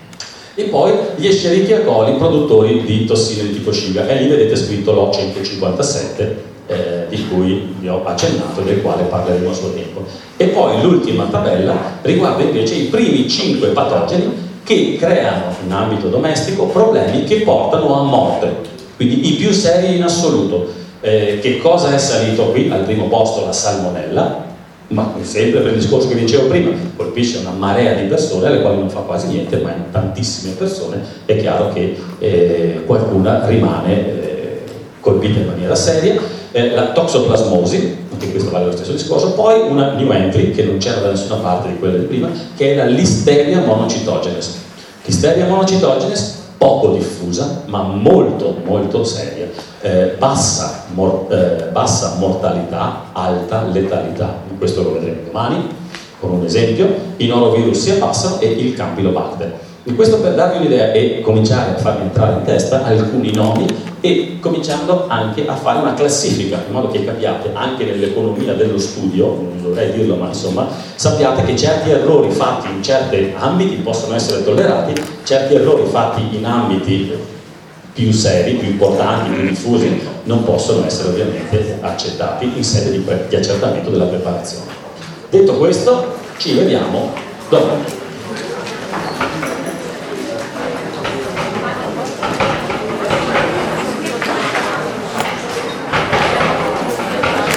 e poi gli Escherichia coli, produttori di tossine di tipo Shiga, e lì vedete scritto l'O centocinquantasette, Eh, di cui vi ho accennato e del quale parleremo a suo tempo. E poi l'ultima tabella riguarda invece i primi cinque patogeni che creano in ambito domestico problemi che portano a morte, quindi i più seri in assoluto. Eh, che cosa è salito qui? Al primo posto la salmonella, ma sempre per il discorso che dicevo prima, colpisce una marea di persone alle quali non fa quasi niente, ma in tantissime persone è chiaro che eh, qualcuna rimane eh, colpita in maniera seria. Eh, la toxoplasmosi, anche questo vale lo stesso discorso. Poi una new entry che non c'era da nessuna parte di quelle di prima, che è la Listeria monocytogenes. Listeria monocytogenes poco diffusa, ma molto molto seria, eh, bassa, mor eh, bassa mortalità, alta letalità. Questo lo vedremo domani con un esempio. I norovirus si abbassano e il Campylobacter. Questo per darvi un'idea e cominciare a farvi entrare in testa alcuni nomi e cominciando anche a fare una classifica, in modo che capiate anche nell'economia dello studio, non dovrei dirlo ma insomma, sappiate che certi errori fatti in certi ambiti possono essere tollerati, certi errori fatti in ambiti più seri, più importanti, più diffusi, non possono essere ovviamente accettati in sede di, di accertamento della preparazione. Detto questo, ci vediamo domani.